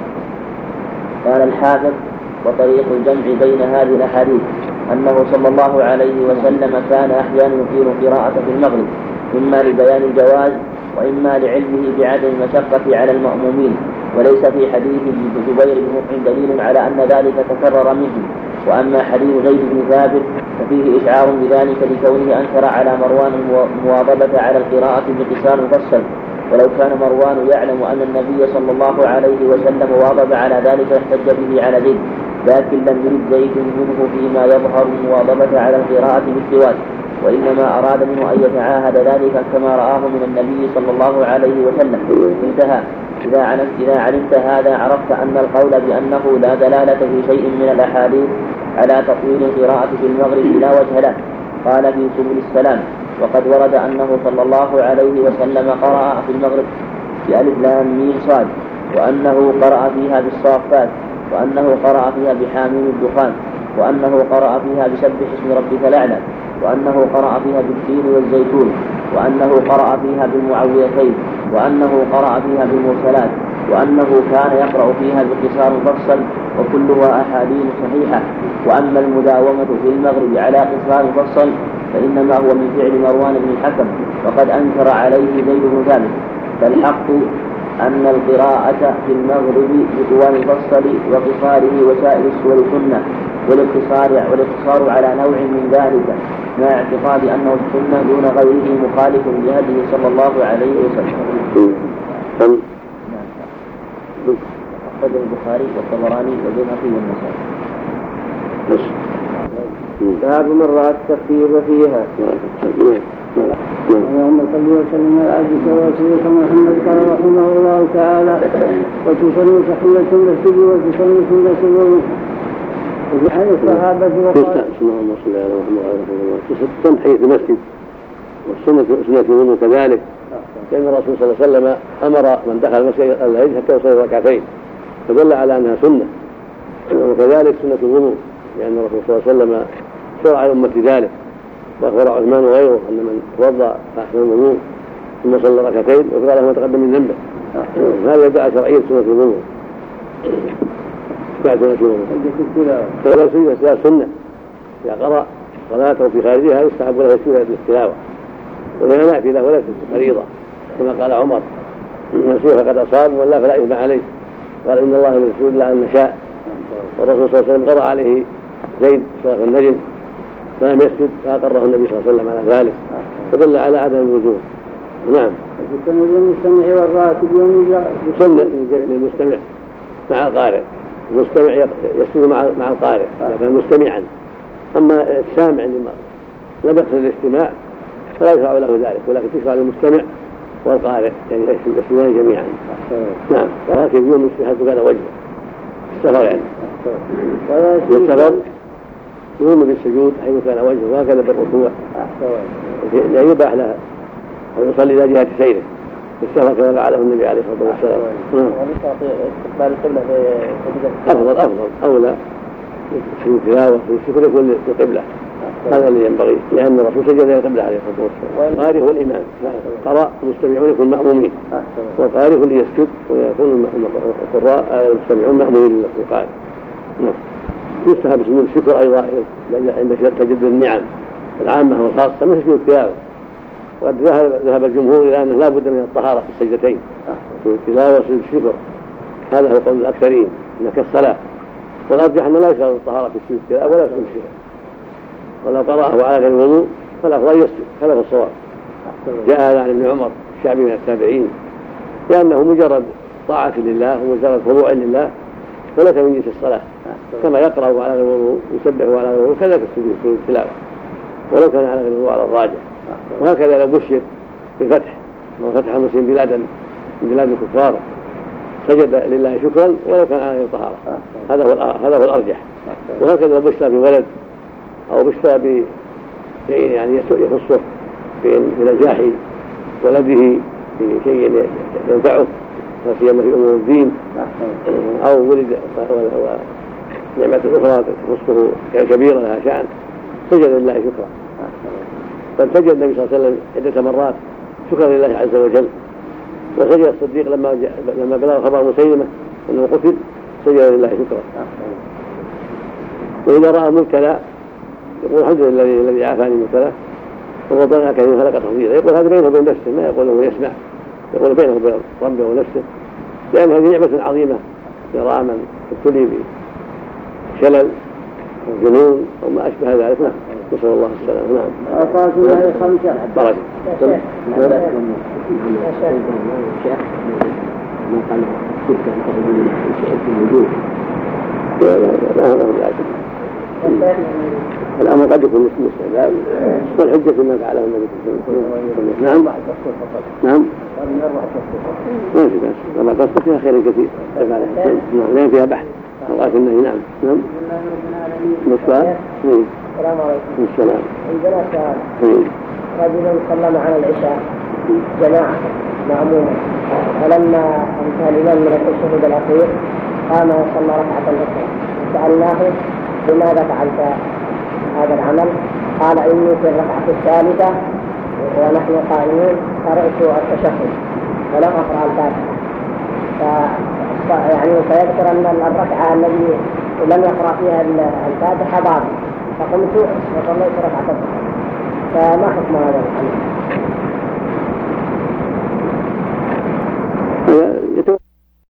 قال الحافظ وطريق الجمع بين هذه الأحاديث أنه صلى الله عليه وسلم كان أحيانا يطيل قراءة في المغرب إما لبيان الجواز وإما لعلمه بعدم المشقة على المأمومين. وليس في حديث جبير بن مطعم دليل على أن ذلك تكرر منه. وأما حديث زيد بن ثابت ففيه إشعار بذلك لكونه أنكر على مروان المواظبة على القراءة بقصار مفصل. ولو كان مروان يعلم أن النبي صلى الله عليه وسلم واظب على ذلك احتج به على زيد، لكن لم يرد زيد منه فيما يظهر المواظبة على القراءة بالسواك، وإنما أراد منه أن يتعاهد ذلك كما رآه من النبي صلى الله عليه وسلم. انتهى. إذا علمت, إذا علمت هذا عرفت أن القول بأنه لا دلالة في شيء من الأحاديث على تطويل القراءة في المغرب لا وجه له. قال في سبل السلام وقد ورد أنه صلى الله عليه وسلم قرأ في المغرب بألف لام ميم صاد، وأنه قرأ فيها بالصافات، وأنه قرأ فيها بحاميم الدخان، وأنه قرأ فيها بسبح اسم ربك الأعلى، وأنه قرأ فيها بالتين والزيتون، وأنه قرأ فيها بالمعوذتين، وأنه قرأ فيها بالمرسلات، وأنه كان يقرأ فيها بقصار مفصل، وكلها أحاديث صحيحة. وأما المداومة في المغرب على قصار مفصل فإنما هو من فعل مروان بن الحكم، وقد أنكر عليه زيد بن ثابت. فالحق أن القراءة في المغرب بطوال المفصل وقصاره وسائر السور سنة، والاقتصار والاقتصار على نوع من ذلك مع اعتقاد أنه السنة دون غيره مخالف لهديه صلى الله عليه وسلم. أخرجه البخاري والطبراني والبيهقي والنسائي. باب من رأى التخفيف فيها. اللهم صل وسلم على عبدك ورسولك محمد. قال رحمه الله تعالى: وتصلي تحية المسجد وتصلي سنة الوضوء. وفي حديث الصحابة وقال اللهم صل على محمد. تسن تحية المسجد والسنة سنة الوضوء كذلك، لأن الرسول صلى الله عليه وسلم أمر من دخل المسجد ألا يجلس حتى يصلي ركعتين، فدل على أنها سنة. وكذلك سنة الوضوء، لأن الرسول صلى الله عليه وسلم شرع لأمة ذلك، وأخبر عثمان وغيره أن من توضأ فأحسن الوضوء ثم صلى ركعتين وفقد له ما تقدم من ذنبه. هذا يدعى شرعية سنة الوضوء. بعد سنة الوضوء فلا سنة إذا قرأ صلاته في خارجها يستحب له السنة للتلاوة، ولا نافلة له ولا فريضة، كما قال عمر: المسيح فقد أصاب ولا فلا إثم عليه. قال: إن الله يغفر إلا أن نشاء. والرسول صلى الله عليه وسلم قرأ عليه زيد صلاة النجم فلم يسجد، فأقره النبي صلى الله عليه وسلم على ذلك، فدل على عدم الوجوب. نعم. يسن للمستمع والراكب يسن للمستمع مع القارئ. المستمع يسجد مع القارئ إذا كان مستمعا. أما السامع لم يقصد الاستماع فلا يشرع له ذلك، ولكن تشرع للمستمع والقارئ يعني يسجدان جميعا. نعم. الراكب يوم حيث كان وجهه السفر يعني والسفر يقوم بالسجود حيث كان وجهه، وهكذا بالركوع لا يباح له أن يصلي إلى جهة سيره بالسفر كما فعله النبي عليه الصلاة والسلام. استقبال القبلة أفضل أفضل أولى في التلاوة في الشكر يكون للقبلة، هذا اللي ينبغي، لأن الرسول سجد إلى القبلة عليه الصلاة والسلام. القارئ هو الإمام، قرأ المستمعون يكون مأمومين، والقارئ هو اللي يسجد ويكون القراء المستمعون مأمومين للقارئ. نعم. يستحب سجود الشكر أيضا عند تجدد النعم العامة والخاصة مثل سجود التلاوة. وقد ذهب الجمهور إلى أنه لا بد من الطهارة في السجدتين، سجود التلاوة وسجود الشكر، هذا هو قول الأكثرين إنك الصلاة. والأرجح أنه لا يشترط الطهارة في سجود التلاوة ولا سجود الشكر، ولو قرأه على غير الوضوء فالأفضل يسجد خلف الصواب. جاء هذا عن ابن عمر الشعبي من التابعين، لأنه مجرد طاعة لله ومجرد خضوع لله وليس من جنس الصلاة، كما يقرأ على غير الوضوء ويسبح على غير الوضوء كذلك السجود في التلاوة ولو كان على غير الوضوء على الراجح. وهكذا لو بشر بالفتح وفتح المسلم بلادا من بلاد الكفار سجد لله شكرا ولو كان على غير طهارة، هذا هو هذا هو الأرجح. وهكذا لو بشر بولد أو بشر بشيء يعني يخصه بنجاح ولده في شيء ينفعه لا سيما في امور الدين او ولد ونعمه اخرى تخصه كبيره لها شان سجد لله شكرا. فسجد النبي صلى الله عليه وسلم عده مرات شكرا لله عز وجل. وسجد الصديق لما لما بلغ خبر مسيلمه انه قتل سجد لله شكرا. واذا راى مبتلى يقول الحمد لله الذي عافاني مبتلى وربنا كريم خلق تفضيلا، يقول هذا بينه وبين نفسه ما يقول له يسمع، يقول بينه وبين ربه ونفسه، لأن هذه نعمة عظيمة يرى من ابتلي بشلل أو جنون أو ما أشبه ذلك. نعم نسأل الله السلامة. نعم. أوقات الله خمسة. بارك. الأمر قد يكون اسم استعلام والحجة ما فعله النبي صلى الله عليه وسلم. نعم نعم ما في بأس والله قصة فيها خير كثير لأن فيها بحث ولكنه نعم نعم السؤال. السلام عليكم. السلام. عندنا سؤال. رجل سلم على العشاء جماعة معمومة فلما انتهى الإمام من التشهد الأخير قام وصلى ركعة أخرى سألناه لماذا فعلت هذا العمل؟ قال إني في الركعة الثالثة ونحن قائمون قرأت التشهد ولم أقرأ الفاتحة، يعني فيذكر أن الركعة التي لم يقرأ فيها الفاتحة بعض فقمت وصليت ركعة أخرى، فما حكم هذا العمل؟